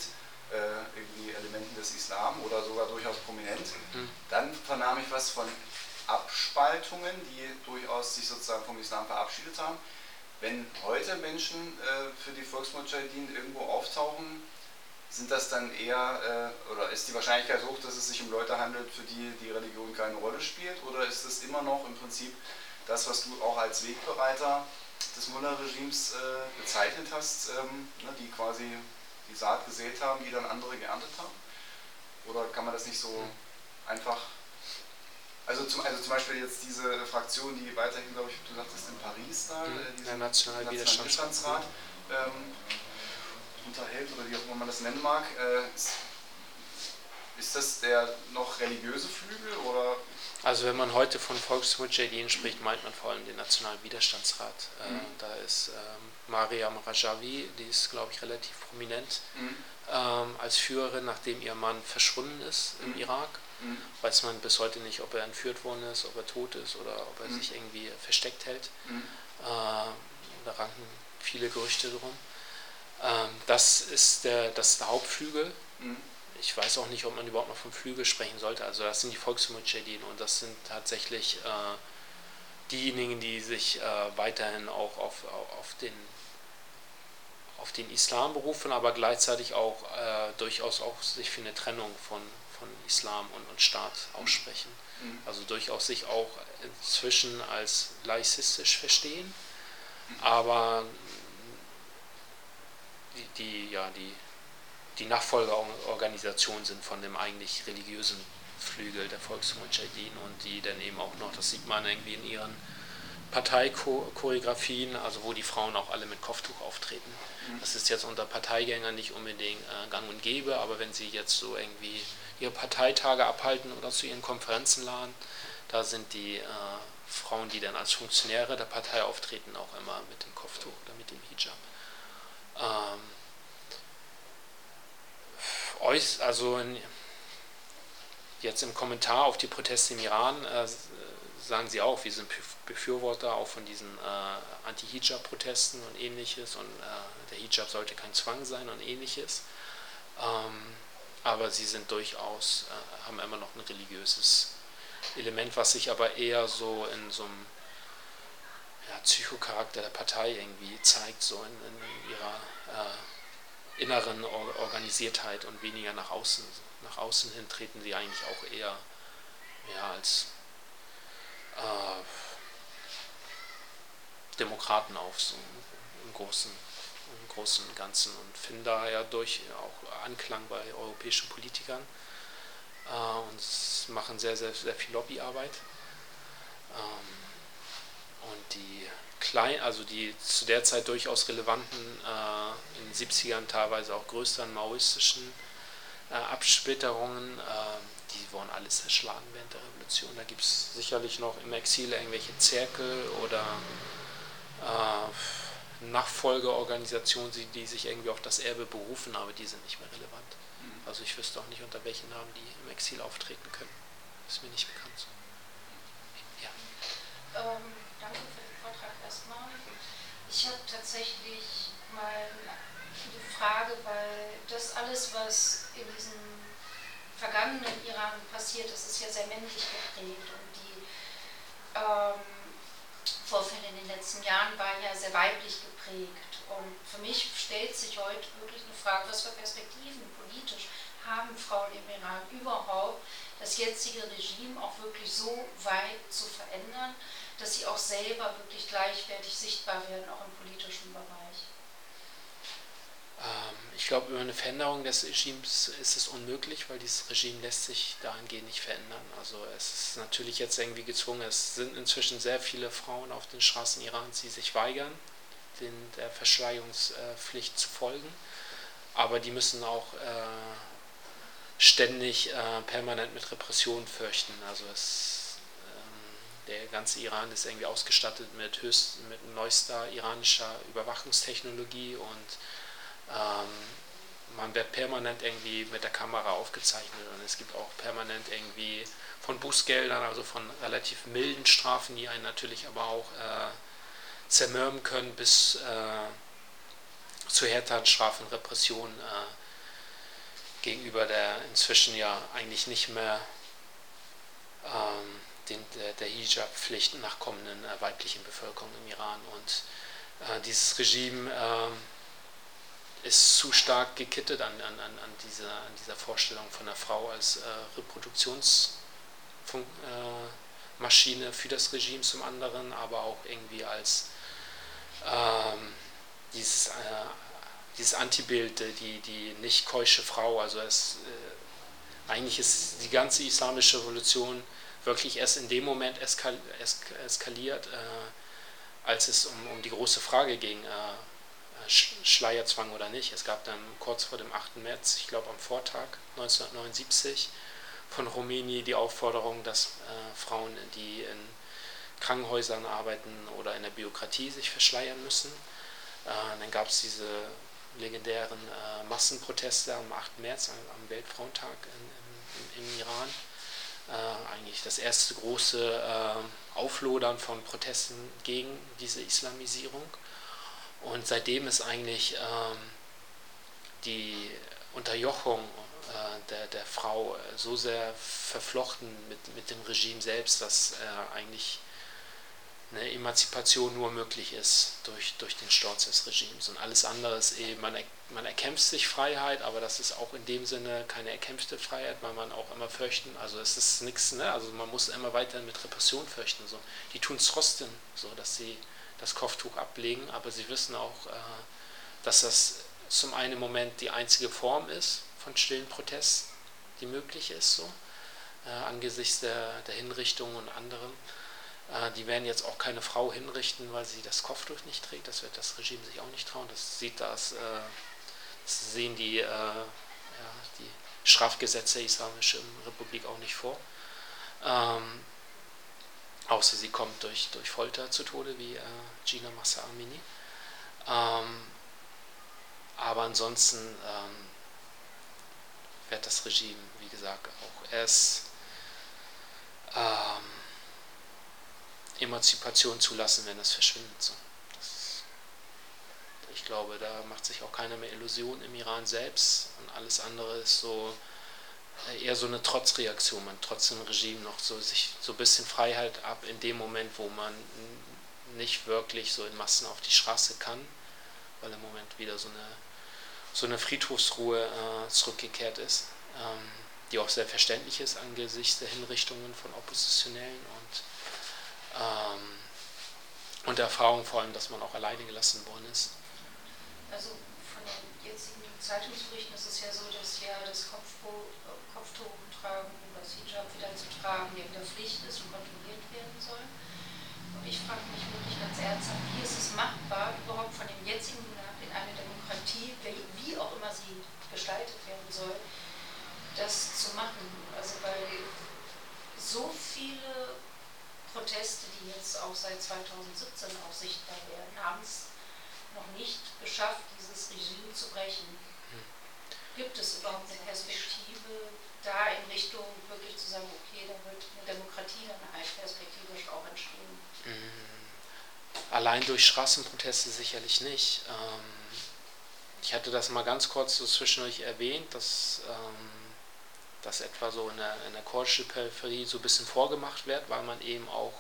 äh, irgendwie Elementen des Islam oder sogar durchaus prominent. Mhm. Dann vernahm ich was von Abspaltungen, die durchaus sich sozusagen vom Islam verabschiedet haben. Wenn heute Menschen äh, für die Volksmudschahidin irgendwo auftauchen, sind das dann eher, äh, oder ist die Wahrscheinlichkeit hoch, dass es sich um Leute handelt, für die die Religion keine Rolle spielt, oder ist es immer noch im Prinzip das, was du auch als Wegbereiter des Mullah-Regimes äh, bezeichnet hast, ähm, ne, die quasi die Saat gesät haben, die dann andere geerntet haben? Oder kann man das nicht so einfach... Also zum, also zum Beispiel jetzt diese Fraktion, die weiterhin, glaube ich, du sagtest in Paris da, mhm. äh, der Nationale Widerstandsrat ähm, unterhält, oder wie auch immer man das nennen mag. Äh, ist, ist das der noch religiöse Flügel, oder? Also wenn man heute von Volksmudschahidin spricht, meint man vor allem den Nationalen Widerstandsrat. Mhm. Äh, da ist ähm, Mariam Rajavi, die ist, glaube ich, relativ prominent mhm. ähm, als Führerin, nachdem ihr Mann verschwunden ist im mhm. Irak. Mhm. Weiß man bis heute nicht, ob er entführt worden ist, ob er tot ist oder ob er mhm. sich irgendwie versteckt hält. Mhm. Äh, da ranken viele Gerüchte drum. Ähm, das ist der, das ist der Hauptflügel. Mhm. Ich weiß auch nicht, ob man überhaupt noch vom Flügel sprechen sollte. Also das sind die Volksmudschahidin und das sind tatsächlich äh, diejenigen, die sich äh, weiterhin auch auf, auf, den, auf den Islam berufen, aber gleichzeitig auch äh, durchaus auch sich für eine Trennung von, von Islam und, und Staat aussprechen. Mhm. Also durchaus sich auch inzwischen als laizistisch verstehen, aber die, die, ja, die die Nachfolgeorganisationen sind von dem eigentlich religiösen Flügel der Volksmudschahidin und die dann eben auch noch, das sieht man irgendwie in ihren Parteichoreografien, also wo die Frauen auch alle mit Kopftuch auftreten. Mhm. Das ist jetzt unter Parteigängern nicht unbedingt äh, gang und gäbe, aber wenn sie jetzt so irgendwie ihre Parteitage abhalten oder zu ihren Konferenzen laden, da sind die äh, Frauen, die dann als Funktionäre der Partei auftreten, auch immer mit dem Kopftuch oder mit dem Hijab. Ähm, Also in, jetzt im Kommentar auf die Proteste im Iran äh, sagen sie auch, wir sind Befürworter auch von diesen äh, Anti-Hijab-Protesten und ähnliches und äh, der Hijab sollte kein Zwang sein und ähnliches. Ähm, aber sie sind durchaus, äh, haben immer noch ein religiöses Element, was sich aber eher so in so einem ja, Psychocharakter der Partei irgendwie zeigt, so in, in ihrer äh, inneren Organisiertheit und weniger nach außen. Nach außen hin treten sie eigentlich auch eher ja, als äh, Demokraten auf, so im Großen, im Großen und Ganzen und finden daher durch auch Anklang bei europäischen Politikern äh, und machen sehr, sehr, sehr viel Lobbyarbeit. Ähm, und die Klein, also die zu der Zeit durchaus relevanten, äh, in den siebzigern teilweise auch größeren maoistischen äh, Absplitterungen, äh, die wurden alles zerschlagen während der Revolution. Da gibt es sicherlich noch im Exil irgendwelche Zirkel oder äh, Nachfolgeorganisationen, die, die sich irgendwie auf das Erbe berufen, aber die sind nicht mehr relevant. Mhm. Also ich wüsste auch nicht, unter welchen Namen die im Exil auftreten können. Ist mir nicht bekannt. So. Ja. Ähm, danke für den Vortrag erstmal. Ich habe tatsächlich mal eine Frage, weil das alles, was in diesem vergangenen Iran passiert ist, ist ja sehr männlich geprägt und die ähm, Vorfälle in den letzten Jahren waren ja sehr weiblich geprägt. Und für mich stellt sich heute wirklich eine Frage, was für Perspektiven politisch haben Frauen im Iran überhaupt, das jetzige Regime auch wirklich so weit zu verändern, dass sie auch selber wirklich gleichwertig sichtbar werden, auch im politischen Bereich. Ähm, ich glaube, über eine Veränderung des Regimes ist es unmöglich, weil dieses Regime lässt sich dahingehend nicht verändern. Also es ist natürlich jetzt irgendwie gezwungen, es sind inzwischen sehr viele Frauen auf den Straßen Irans, die sich weigern, den, der Verschleierungspflicht zu folgen, aber die müssen auch äh, ständig äh, permanent mit Repressionen fürchten. Also es Der ganze Iran ist irgendwie ausgestattet mit, höchst, mit neuester iranischer Überwachungstechnologie und ähm, man wird permanent irgendwie mit der Kamera aufgezeichnet und es gibt auch permanent irgendwie von Bußgeldern, also von relativ milden Strafen, die einen natürlich aber auch äh, zermürben können, bis äh, zu härteren Strafen, Repressionen, äh, gegenüber der inzwischen ja eigentlich nicht mehr ähm, den, der, der Hijab-Pflicht nachkommenden äh, weiblichen Bevölkerung im Iran. Und äh, dieses Regime äh, ist zu stark gekittet an, an, an, dieser, an dieser Vorstellung von der Frau als äh, Reproduktionsmaschine äh, für das Regime zum anderen, aber auch irgendwie als ähm, dieses, äh, dieses Antibild, die, die nicht keusche Frau. Also es, äh, eigentlich ist die ganze islamische Revolution wirklich erst in dem Moment eskal, esk, eskaliert, äh, als es um, um die große Frage ging, äh, Schleierzwang oder nicht. Es gab dann kurz vor dem achten März, ich glaube am Vortag neunzehnhundertneunundsiebzig, von Khomeini die Aufforderung, dass äh, Frauen, die in Krankenhäusern arbeiten oder in der Bürokratie, sich verschleiern müssen. Äh, dann gab es diese legendären äh, Massenproteste am achten März, am, am Weltfrauentag in, in, im Iran. Äh, eigentlich das erste große äh, Auflodern von Protesten gegen diese Islamisierung. Und seitdem ist eigentlich ähm, die Unterjochung äh, der, der Frau so sehr verflochten mit, mit dem Regime selbst, dass äh, eigentlich eine Emanzipation nur möglich ist durch, durch den Sturz des Regimes. Und alles andere ist eben, man, er, man erkämpft sich Freiheit, aber das ist auch in dem Sinne keine erkämpfte Freiheit, weil man auch immer fürchten, also es ist nichts, ne? Also man muss immer weiter mit Repression fürchten. So. Die tun es trotzdem so, dass sie das Kopftuch ablegen, aber sie wissen auch, äh, dass das zum einen im Moment die einzige Form ist von stillen Protest, die möglich ist, so, äh, angesichts der, der Hinrichtungen und anderem. Äh, die werden jetzt auch keine Frau hinrichten, weil sie das Kopftuch nicht trägt, das wird das Regime sich auch nicht trauen, das sieht das, äh, das sehen die, äh, ja, die Strafgesetze der Islamischen Republik auch nicht vor. Ähm, Außer sie kommt durch, durch Folter zu Tode, wie äh, Gina Mahsa Amini. Ähm, aber ansonsten ähm, wird das Regime, wie gesagt, auch erst ähm, Emanzipation zulassen, wenn es verschwindet. So. Das, ich glaube, da macht sich auch keiner mehr Illusionen im Iran selbst und alles andere ist so eher so eine Trotzreaktion, man trotz dem Regime noch so sich so ein bisschen Freiheit ab in dem Moment, wo man nicht wirklich so in Massen auf die Straße kann, weil im Moment wieder so eine, so eine Friedhofsruhe äh, zurückgekehrt ist, ähm, die auch sehr verständlich ist angesichts der Hinrichtungen von Oppositionellen und, ähm, und der Erfahrung vor allem, dass man auch alleine gelassen worden ist. Also von den jetzigen Zeitungsberichten ist es ja so, dass ja das Kopftuch tragen, das Hijab wieder zu tragen, ja wieder Pflicht ist und kontrolliert werden soll. Und ich frage mich wirklich ganz ernsthaft, wie ist es machbar, überhaupt von dem jetzigen Land in eine Demokratie, wie auch immer sie gestaltet werden soll, das zu machen. Also weil so viele Proteste, die jetzt auch seit zweitausendsiebzehn auch sichtbar werden, haben es noch nicht geschafft, dieses Regime zu brechen. Gibt es überhaupt eine Perspektive, da in Richtung wirklich zu sagen, okay, da wird eine Demokratie dann halt perspektivisch auch entstehen? Allein durch Straßenproteste sicherlich nicht. Ich hatte das mal ganz kurz so zwischendurch erwähnt, dass das etwa so in der, in der kurdischen Peripherie so ein bisschen vorgemacht wird, weil man eben auch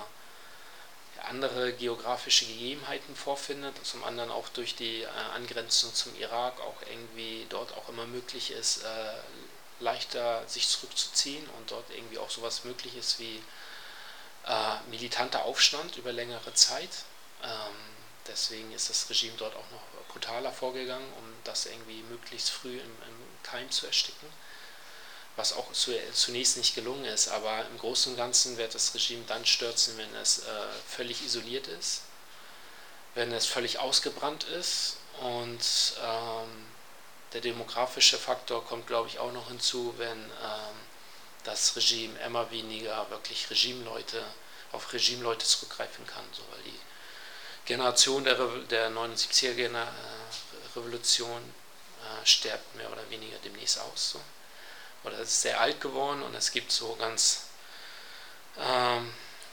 andere geografische Gegebenheiten vorfindet, zum anderen auch durch die äh, Angrenzung zum Irak auch irgendwie dort auch immer möglich ist, äh, leichter sich zurückzuziehen und dort irgendwie auch sowas möglich ist wie äh, militanter Aufstand über längere Zeit. Ähm, deswegen ist das Regime dort auch noch brutaler vorgegangen, um das irgendwie möglichst früh im, im Keim zu ersticken, was auch zu, zunächst nicht gelungen ist, aber im Großen und Ganzen wird das Regime dann stürzen, wenn es äh, völlig isoliert ist, wenn es völlig ausgebrannt ist und ähm, der demografische Faktor kommt, glaube ich, auch noch hinzu, wenn ähm, das Regime immer weniger wirklich Regimeleute auf Regimeleute zurückgreifen kann, so, weil die Generation der, Re der neunundsiebziger Revolution äh, stirbt mehr oder weniger demnächst aus. So. Oder es ist sehr alt geworden und es gibt so ganz ähm, ja,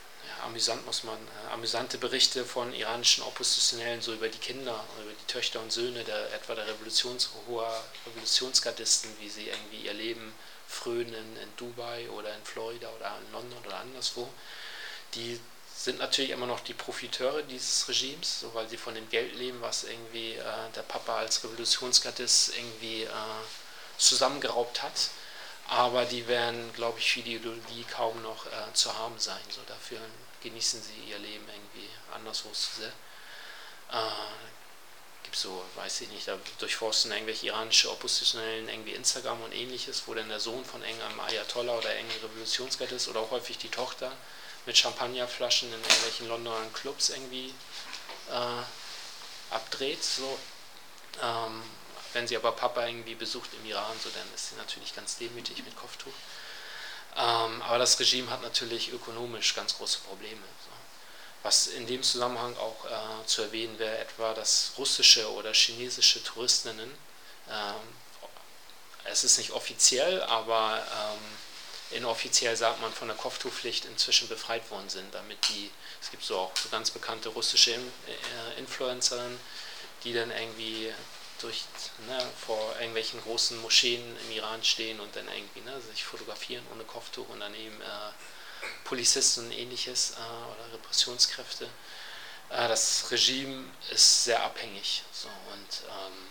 amüsant muss man, äh, amüsante Berichte von iranischen Oppositionellen so über die Kinder, über die Töchter und Söhne der etwa der Revolutions, hoher Revolutionsgardisten, wie sie irgendwie ihr Leben frönen in Dubai oder in Florida oder in London oder anderswo. Die sind natürlich immer noch die Profiteure dieses Regimes, so weil sie von dem Geld leben, was irgendwie äh, der Papa als Revolutionsgardist irgendwie äh, zusammengeraubt hat. Aber die werden, glaube ich, für die Ideologie kaum noch äh, zu haben sein. So, dafür genießen sie ihr Leben irgendwie anderswo zu sehr. Äh, gibt so, weiß ich nicht, da durchforsten irgendwelche iranische Oppositionellen irgendwie Instagram und ähnliches, wo dann der Sohn von irgendeinem Ayatollah oder irgendeinem Revolutionsgardist oder auch häufig die Tochter mit Champagnerflaschen in irgendwelchen Londoner Clubs irgendwie äh, abdreht. So. Ähm, Wenn sie aber Papa irgendwie besucht im Iran, so, dann ist sie natürlich ganz demütig mit Kopftuch. Ähm, aber das Regime hat natürlich ökonomisch ganz große Probleme. So. Was in dem Zusammenhang auch äh, zu erwähnen wäre, etwa, dass russische oder chinesische Touristinnen, ähm, es ist nicht offiziell, aber ähm, inoffiziell sagt man, von der Kopftuchpflicht inzwischen befreit worden sind, damit die, es gibt so auch so ganz bekannte russische In äh, Influencerinnen, die dann irgendwie durch, ne, vor irgendwelchen großen Moscheen im Iran stehen und dann irgendwie ne, sich fotografieren ohne Kopftuch und daneben äh, Polizisten und ähnliches äh, oder Repressionskräfte. Äh, das Regime ist sehr abhängig. So, und ähm,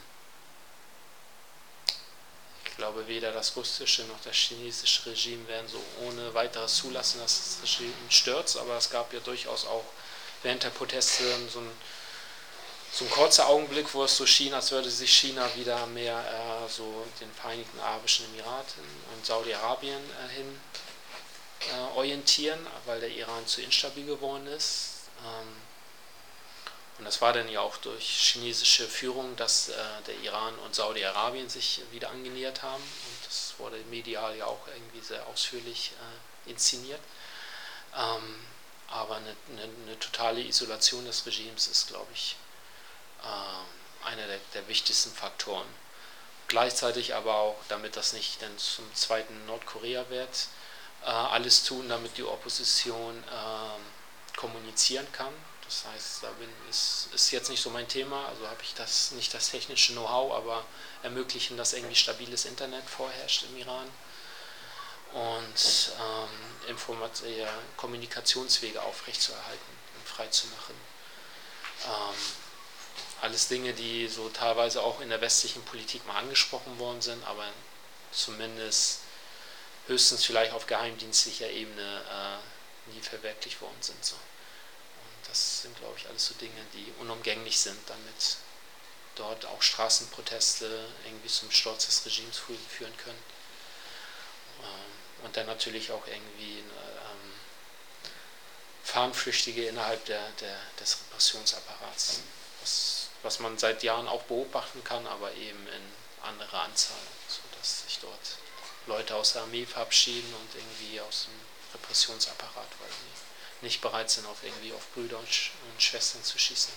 ich glaube, weder das russische noch das chinesische Regime werden so ohne weiteres zulassen, dass das Regime stürzt, aber es gab ja durchaus auch während der Proteste so ein So ein kurzer Augenblick, wo es so schien, als würde sich China wieder mehr äh, so den Vereinigten Arabischen Emiraten und Saudi-Arabien äh, hin äh, orientieren, weil der Iran zu instabil geworden ist. Ähm, und das war dann ja auch durch chinesische Führung, dass äh, der Iran und Saudi-Arabien sich wieder angenähert haben. Und das wurde medial ja auch irgendwie sehr ausführlich äh, inszeniert. Ähm, aber eine, eine, eine totale Isolation des Regimes ist, glaube ich, einer der, der wichtigsten Faktoren. Gleichzeitig aber auch, damit das nicht dann zum zweiten Nordkorea wird, äh, alles tun, damit die Opposition äh, kommunizieren kann. Das heißt, da bin, ist, ist jetzt nicht so mein Thema, also habe ich das nicht das technische Know-how, aber ermöglichen, dass irgendwie stabiles Internet vorherrscht im Iran und ähm, Informat äh, Kommunikationswege aufrechtzuerhalten und freizumachen. Ähm, Alles Dinge, die so teilweise auch in der westlichen Politik mal angesprochen worden sind, aber zumindest höchstens vielleicht auf geheimdienstlicher Ebene äh, nie verwirklicht worden sind. So. Und das sind, glaube ich, alles so Dinge, die unumgänglich sind, damit dort auch Straßenproteste irgendwie zum Sturz des Regimes führen können. Ähm, und dann natürlich auch irgendwie ähm, Fahnenflüchtige innerhalb der, der, des Repressionsapparats. Was, was man seit Jahren auch beobachten kann, aber eben in anderer Anzahl, sodass sich dort Leute aus der Armee verabschieden und irgendwie aus dem Repressionsapparat, weil sie nicht bereit sind, auf irgendwie auf Brüder und, Sch und Schwestern zu schießen.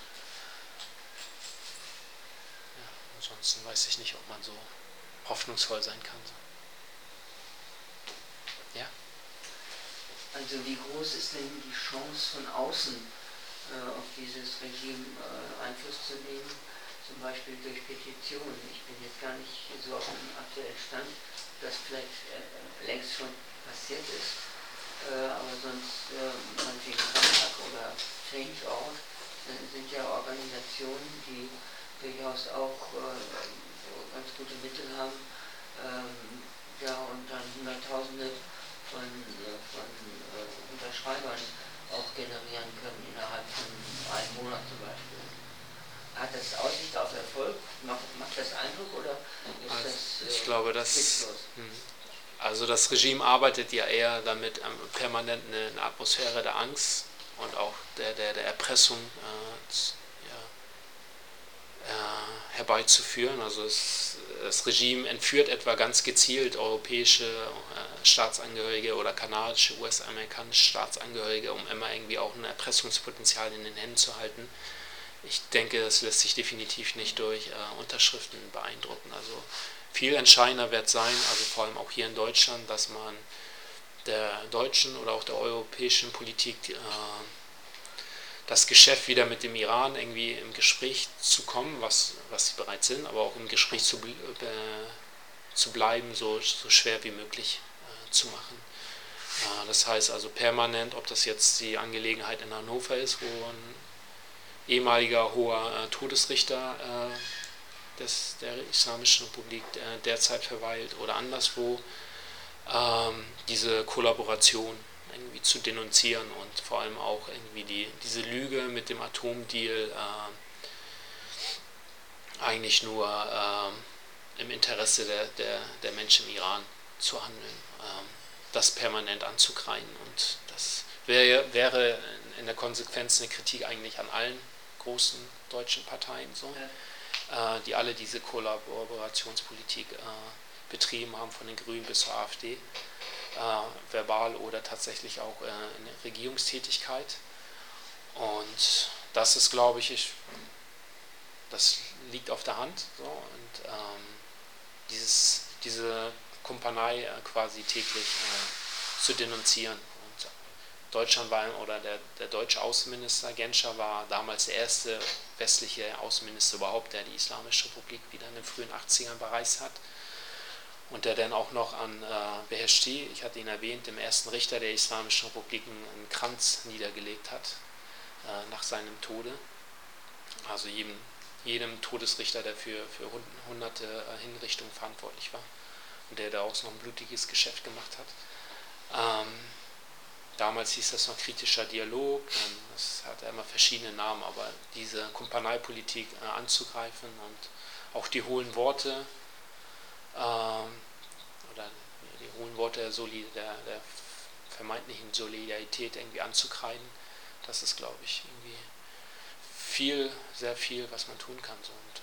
Ja, ansonsten weiß ich nicht, ob man so hoffnungsvoll sein kann. Ja? Also wie groß ist denn die Chance von außen auf dieses Regime äh, Einfluss zu nehmen, zum Beispiel durch Petitionen? Ich bin jetzt gar nicht so auf dem aktuellen Stand, das vielleicht äh, längst schon passiert ist, äh, aber sonst äh, meinetwegen Antrag oder Change Punkt org äh, sind ja Organisationen, die durchaus auch äh, ganz gute Mittel haben, ähm, ja, und dann Hunderttausende von, äh, von äh, Unterschreibern auch generieren können innerhalb von einem Monat zum Beispiel. Hat das Aussicht auf Erfolg? Macht, macht das Eindruck oder ist also das äh, ich glaube, das, also das Regime arbeitet ja eher damit, ähm, permanent eine, eine Atmosphäre der Angst und auch der, der, der Erpressung äh, ja, äh, herbeizuführen. Also es, das Regime entführt etwa ganz gezielt europäische äh, Staatsangehörige oder kanadische, U S-amerikanische Staatsangehörige, um immer irgendwie auch ein Erpressungspotenzial in den Händen zu halten. Ich denke, das lässt sich definitiv nicht durch äh, Unterschriften beeindrucken. Also viel entscheidender wird sein, also vor allem auch hier in Deutschland, dass man der deutschen oder auch der europäischen Politik äh, das Geschäft wieder mit dem Iran irgendwie im Gespräch zu kommen, was, was sie bereit sind, aber auch im Gespräch zu, äh, zu bleiben, so, so schwer wie möglich äh, zu machen. Äh, das heißt also permanent, ob das jetzt die Angelegenheit in Hannover ist, wo ein ehemaliger hoher äh, Todesrichter äh, des, der Islamischen Republik äh, derzeit verweilt oder anderswo, ähm, diese Kollaboration irgendwie zu denunzieren und vor allem auch irgendwie die, diese Lüge mit dem Atomdeal äh, eigentlich nur äh, im Interesse der, der, der Menschen im Iran zu handeln, äh, das permanent anzukreien. Und das wäre, wäre in der Konsequenz eine Kritik eigentlich an allen großen deutschen Parteien, so, ja. äh, die alle diese Kollaborationspolitik äh, betrieben haben, von den Grünen bis zur AfD. Äh, verbal oder tatsächlich auch äh, in der Regierungstätigkeit. Und das ist, glaube ich, ich, das liegt auf der Hand. So, und ähm, dieses, diese Kumpanei äh, quasi täglich äh, zu denunzieren. Und Deutschland war, oder der, der deutsche Außenminister Genscher war damals der erste westliche Außenminister überhaupt, der die Islamische Republik wieder in den frühen achtzigern bereist hat. Und der dann auch noch an äh, Beheshti, ich hatte ihn erwähnt, dem ersten Richter der Islamischen Republik, einen Kranz niedergelegt hat, äh, nach seinem Tode. Also jedem, jedem Todesrichter, der für, für hunderte äh, Hinrichtungen verantwortlich war und der daraus noch ein blutiges Geschäft gemacht hat. Ähm, damals hieß das noch kritischer Dialog, ähm, das hatte immer verschiedene Namen, aber diese Kumpaneiepolitik äh, anzugreifen und auch die hohlen Worte, Ähm, oder die hohen Worte der, Soli, der, der vermeintlichen Solidarität irgendwie anzukreiden, das ist, glaube ich, irgendwie viel, sehr viel, was man tun kann. So. Und,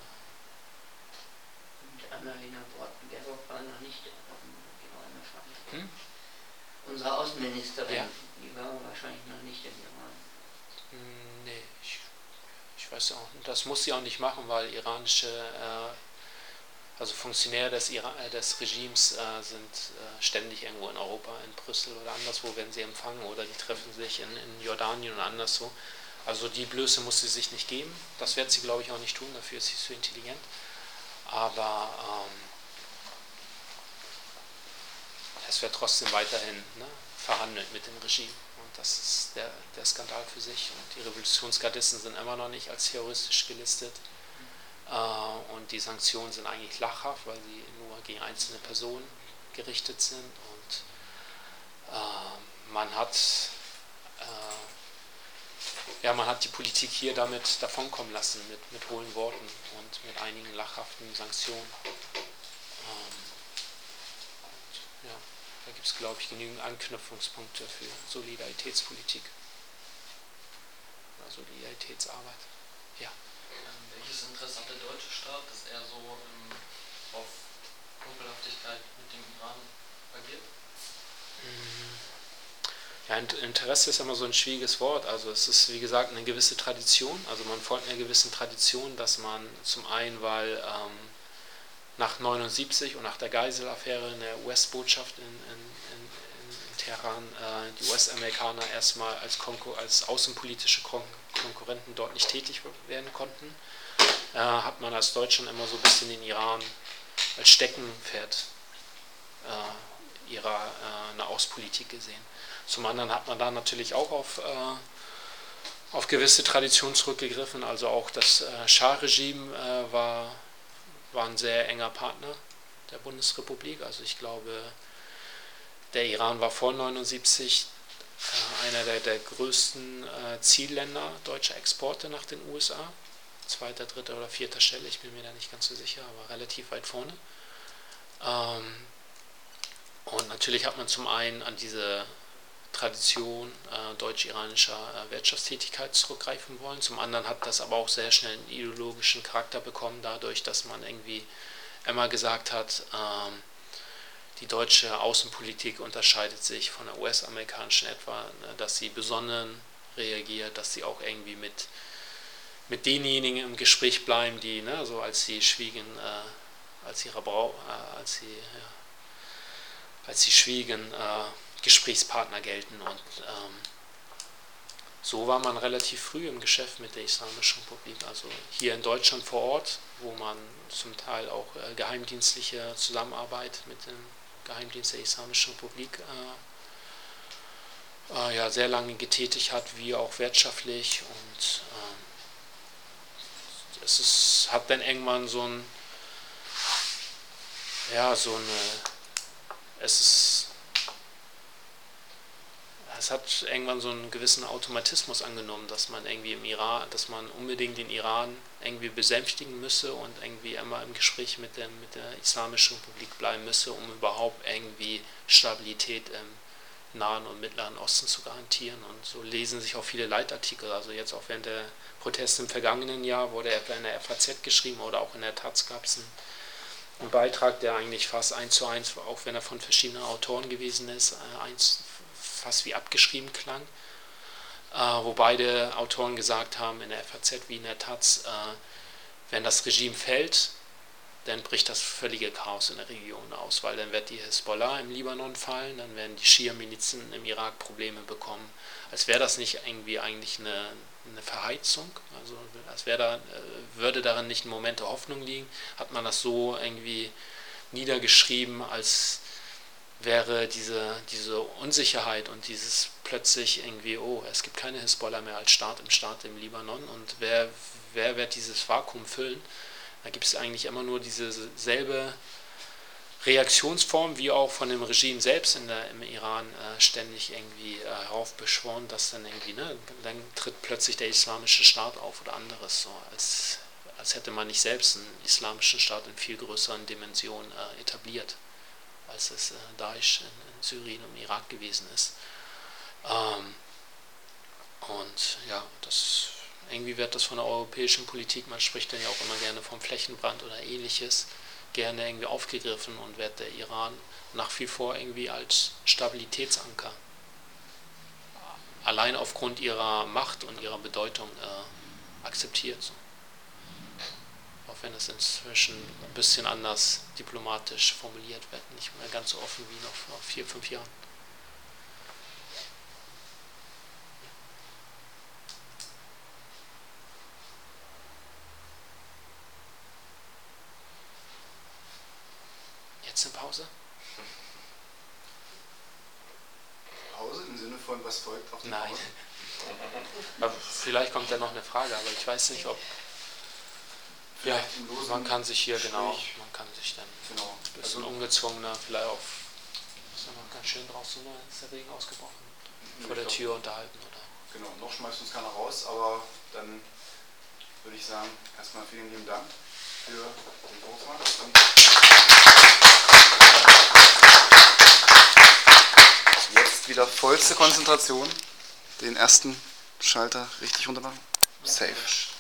äh und Annalena Baerbock war noch nicht im Iran. Hm? Unsere Außenministerin, ja. Die war wahrscheinlich noch nicht im Iran. Nee, ich, ich weiß auch, das muss sie auch nicht machen, weil iranische äh, Also Funktionäre des, Iran, äh, des Regimes äh, sind äh, ständig irgendwo in Europa, in Brüssel oder anderswo, werden sie empfangen, oder die treffen sich in, in Jordanien oder anderswo. Also die Blöße muss sie sich nicht geben. Das wird sie, glaube ich, auch nicht tun, dafür ist sie zu intelligent. Aber ähm, es wird trotzdem weiterhin ne, verhandelt mit dem Regime. Und das ist der, der Skandal für sich. Und die Revolutionsgardisten sind immer noch nicht als terroristisch gelistet. Und die Sanktionen sind eigentlich lachhaft, weil sie nur gegen einzelne Personen gerichtet sind. Und äh, man hat äh, ja, man hat die Politik hier damit davonkommen lassen, mit, mit hohlen Worten und mit einigen lachhaften Sanktionen. Ähm, und, ja, da gibt es, glaube ich, genügend Anknüpfungspunkte für Solidaritätspolitik oder Solidaritätsarbeit. Ja. Welches Interesse hat der deutsche Staat, dass er so ähm, auf Kumpelhaftigkeit mit dem Iran agiert? Ja, Interesse ist immer so ein schwieriges Wort. Also es ist, wie gesagt, eine gewisse Tradition. Also man folgt einer gewissen Tradition, dass man zum einen, weil ähm, nach neunundsiebzig und nach der Geisel-Affäre in der U S-Botschaft in, in, in, in Teheran äh, die U S-Amerikaner erstmal als, Konkur- als außenpolitische Kon- Konkurrenten dort nicht tätig werden konnten, äh, hat man als Deutschland immer so ein bisschen den Iran als Steckenpferd äh, ihrer äh, Nahostpolitik gesehen. Zum anderen hat man da natürlich auch auf, äh, auf gewisse Traditionen zurückgegriffen. Also auch das äh, Schah-Regime äh, war, war ein sehr enger Partner der Bundesrepublik. Also ich glaube, der Iran war vor neunundsiebzig äh, einer der, der größten äh, Zielländer deutscher Exporte nach den U S A. Zweiter, dritter oder vierter Stelle, ich bin mir da nicht ganz so sicher, aber relativ weit vorne. Ähm, und natürlich hat man zum einen an diese Tradition äh, deutsch-iranischer äh, Wirtschaftstätigkeit zurückgreifen wollen. Zum anderen hat das aber auch sehr schnell einen ideologischen Charakter bekommen, dadurch, dass man irgendwie immer gesagt hat, ähm, die deutsche Außenpolitik unterscheidet sich von der U S-amerikanischen etwa, ne, dass sie besonnen reagiert, dass sie auch irgendwie mit, mit denjenigen im Gespräch bleiben, die, ne, so als sie schwiegen, äh, als ihre Brau, äh, als sie, ja, als sie schwiegen, äh, Gesprächspartner gelten. Und ähm, so war man relativ früh im Geschäft mit der Islamischen Republik. Also hier in Deutschland vor Ort, wo man zum Teil auch äh, geheimdienstliche Zusammenarbeit mit dem Geheimdienst der Islamischen Republik äh, äh, ja, sehr lange getätigt hat, wie auch wirtschaftlich. Und ähm, es ist, hat dann irgendwann so ein, ja, so eine, es ist, es hat irgendwann so einen gewissen Automatismus angenommen, dass man irgendwie im Iran, dass man unbedingt den Iran irgendwie besänftigen müsse und irgendwie immer im Gespräch mit der, mit der Islamischen Republik bleiben müsse, um überhaupt irgendwie Stabilität im Nahen und Mittleren Osten zu garantieren. Und so lesen sich auch viele Leitartikel, also jetzt auch während der Proteste im vergangenen Jahr wurde etwa in der F A Z geschrieben oder auch in der Taz gab es einen, einen Beitrag, der eigentlich fast eins zu eins, auch wenn er von verschiedenen Autoren gewesen ist, eins fast wie abgeschrieben klang, äh, wo beide Autoren gesagt haben, in der F A Z wie in der Taz, äh, wenn das Regime fällt, dann bricht das völlige Chaos in der Region aus, weil dann wird die Hisbollah im Libanon fallen, dann werden die Schia-Milizen im Irak Probleme bekommen. Als wäre das nicht irgendwie eigentlich eine, eine Verheizung, also als wäre da, würde darin nicht ein Moment der Hoffnung liegen, hat man das so irgendwie niedergeschrieben, als wäre diese, diese Unsicherheit und dieses plötzlich irgendwie, oh, es gibt keine Hisbollah mehr als Staat im Staat im Libanon und wer, wer wird dieses Vakuum füllen? Da gibt es eigentlich immer nur diese selbe Reaktionsform, wie auch von dem Regime selbst in der, im Iran äh, ständig irgendwie äh, heraufbeschworen, dass dann irgendwie, ne, dann tritt plötzlich der islamische Staat auf oder anderes, so als, als hätte man nicht selbst einen islamischen Staat in viel größeren Dimensionen äh, etabliert, als es äh, Daesh in, in Syrien und Irak gewesen ist. Ähm, und ja, das irgendwie wird das von der europäischen Politik, man spricht dann ja auch immer gerne vom Flächenbrand oder ähnliches, gerne irgendwie aufgegriffen und wird der Iran nach wie vor irgendwie als Stabilitätsanker allein aufgrund ihrer Macht und ihrer Bedeutung äh, akzeptiert. So. Auch wenn es inzwischen ein bisschen anders diplomatisch formuliert wird, nicht mehr ganz so offen wie noch vor vier, fünf Jahren. Jetzt eine Pause? Pause im Sinne von, was folgt auf die Nein. Pause? Aber vielleicht kommt da noch eine Frage, aber ich weiß nicht, ob... Ja, man kann sich hier, Gespräch. genau, man kann sich dann Genau. ein bisschen Also, ungezwungener, vielleicht auf, ist ja noch ganz schön draußen, ne? Ist der Regen ausgebrochen, vor der glaub, Tür unterhalten, oder? Genau, noch schmeißt uns keiner raus, aber dann würde ich sagen, erstmal vielen lieben Dank für den Vortrag. Und jetzt wieder vollste Konzentration, den ersten Schalter richtig runter machen. Safe.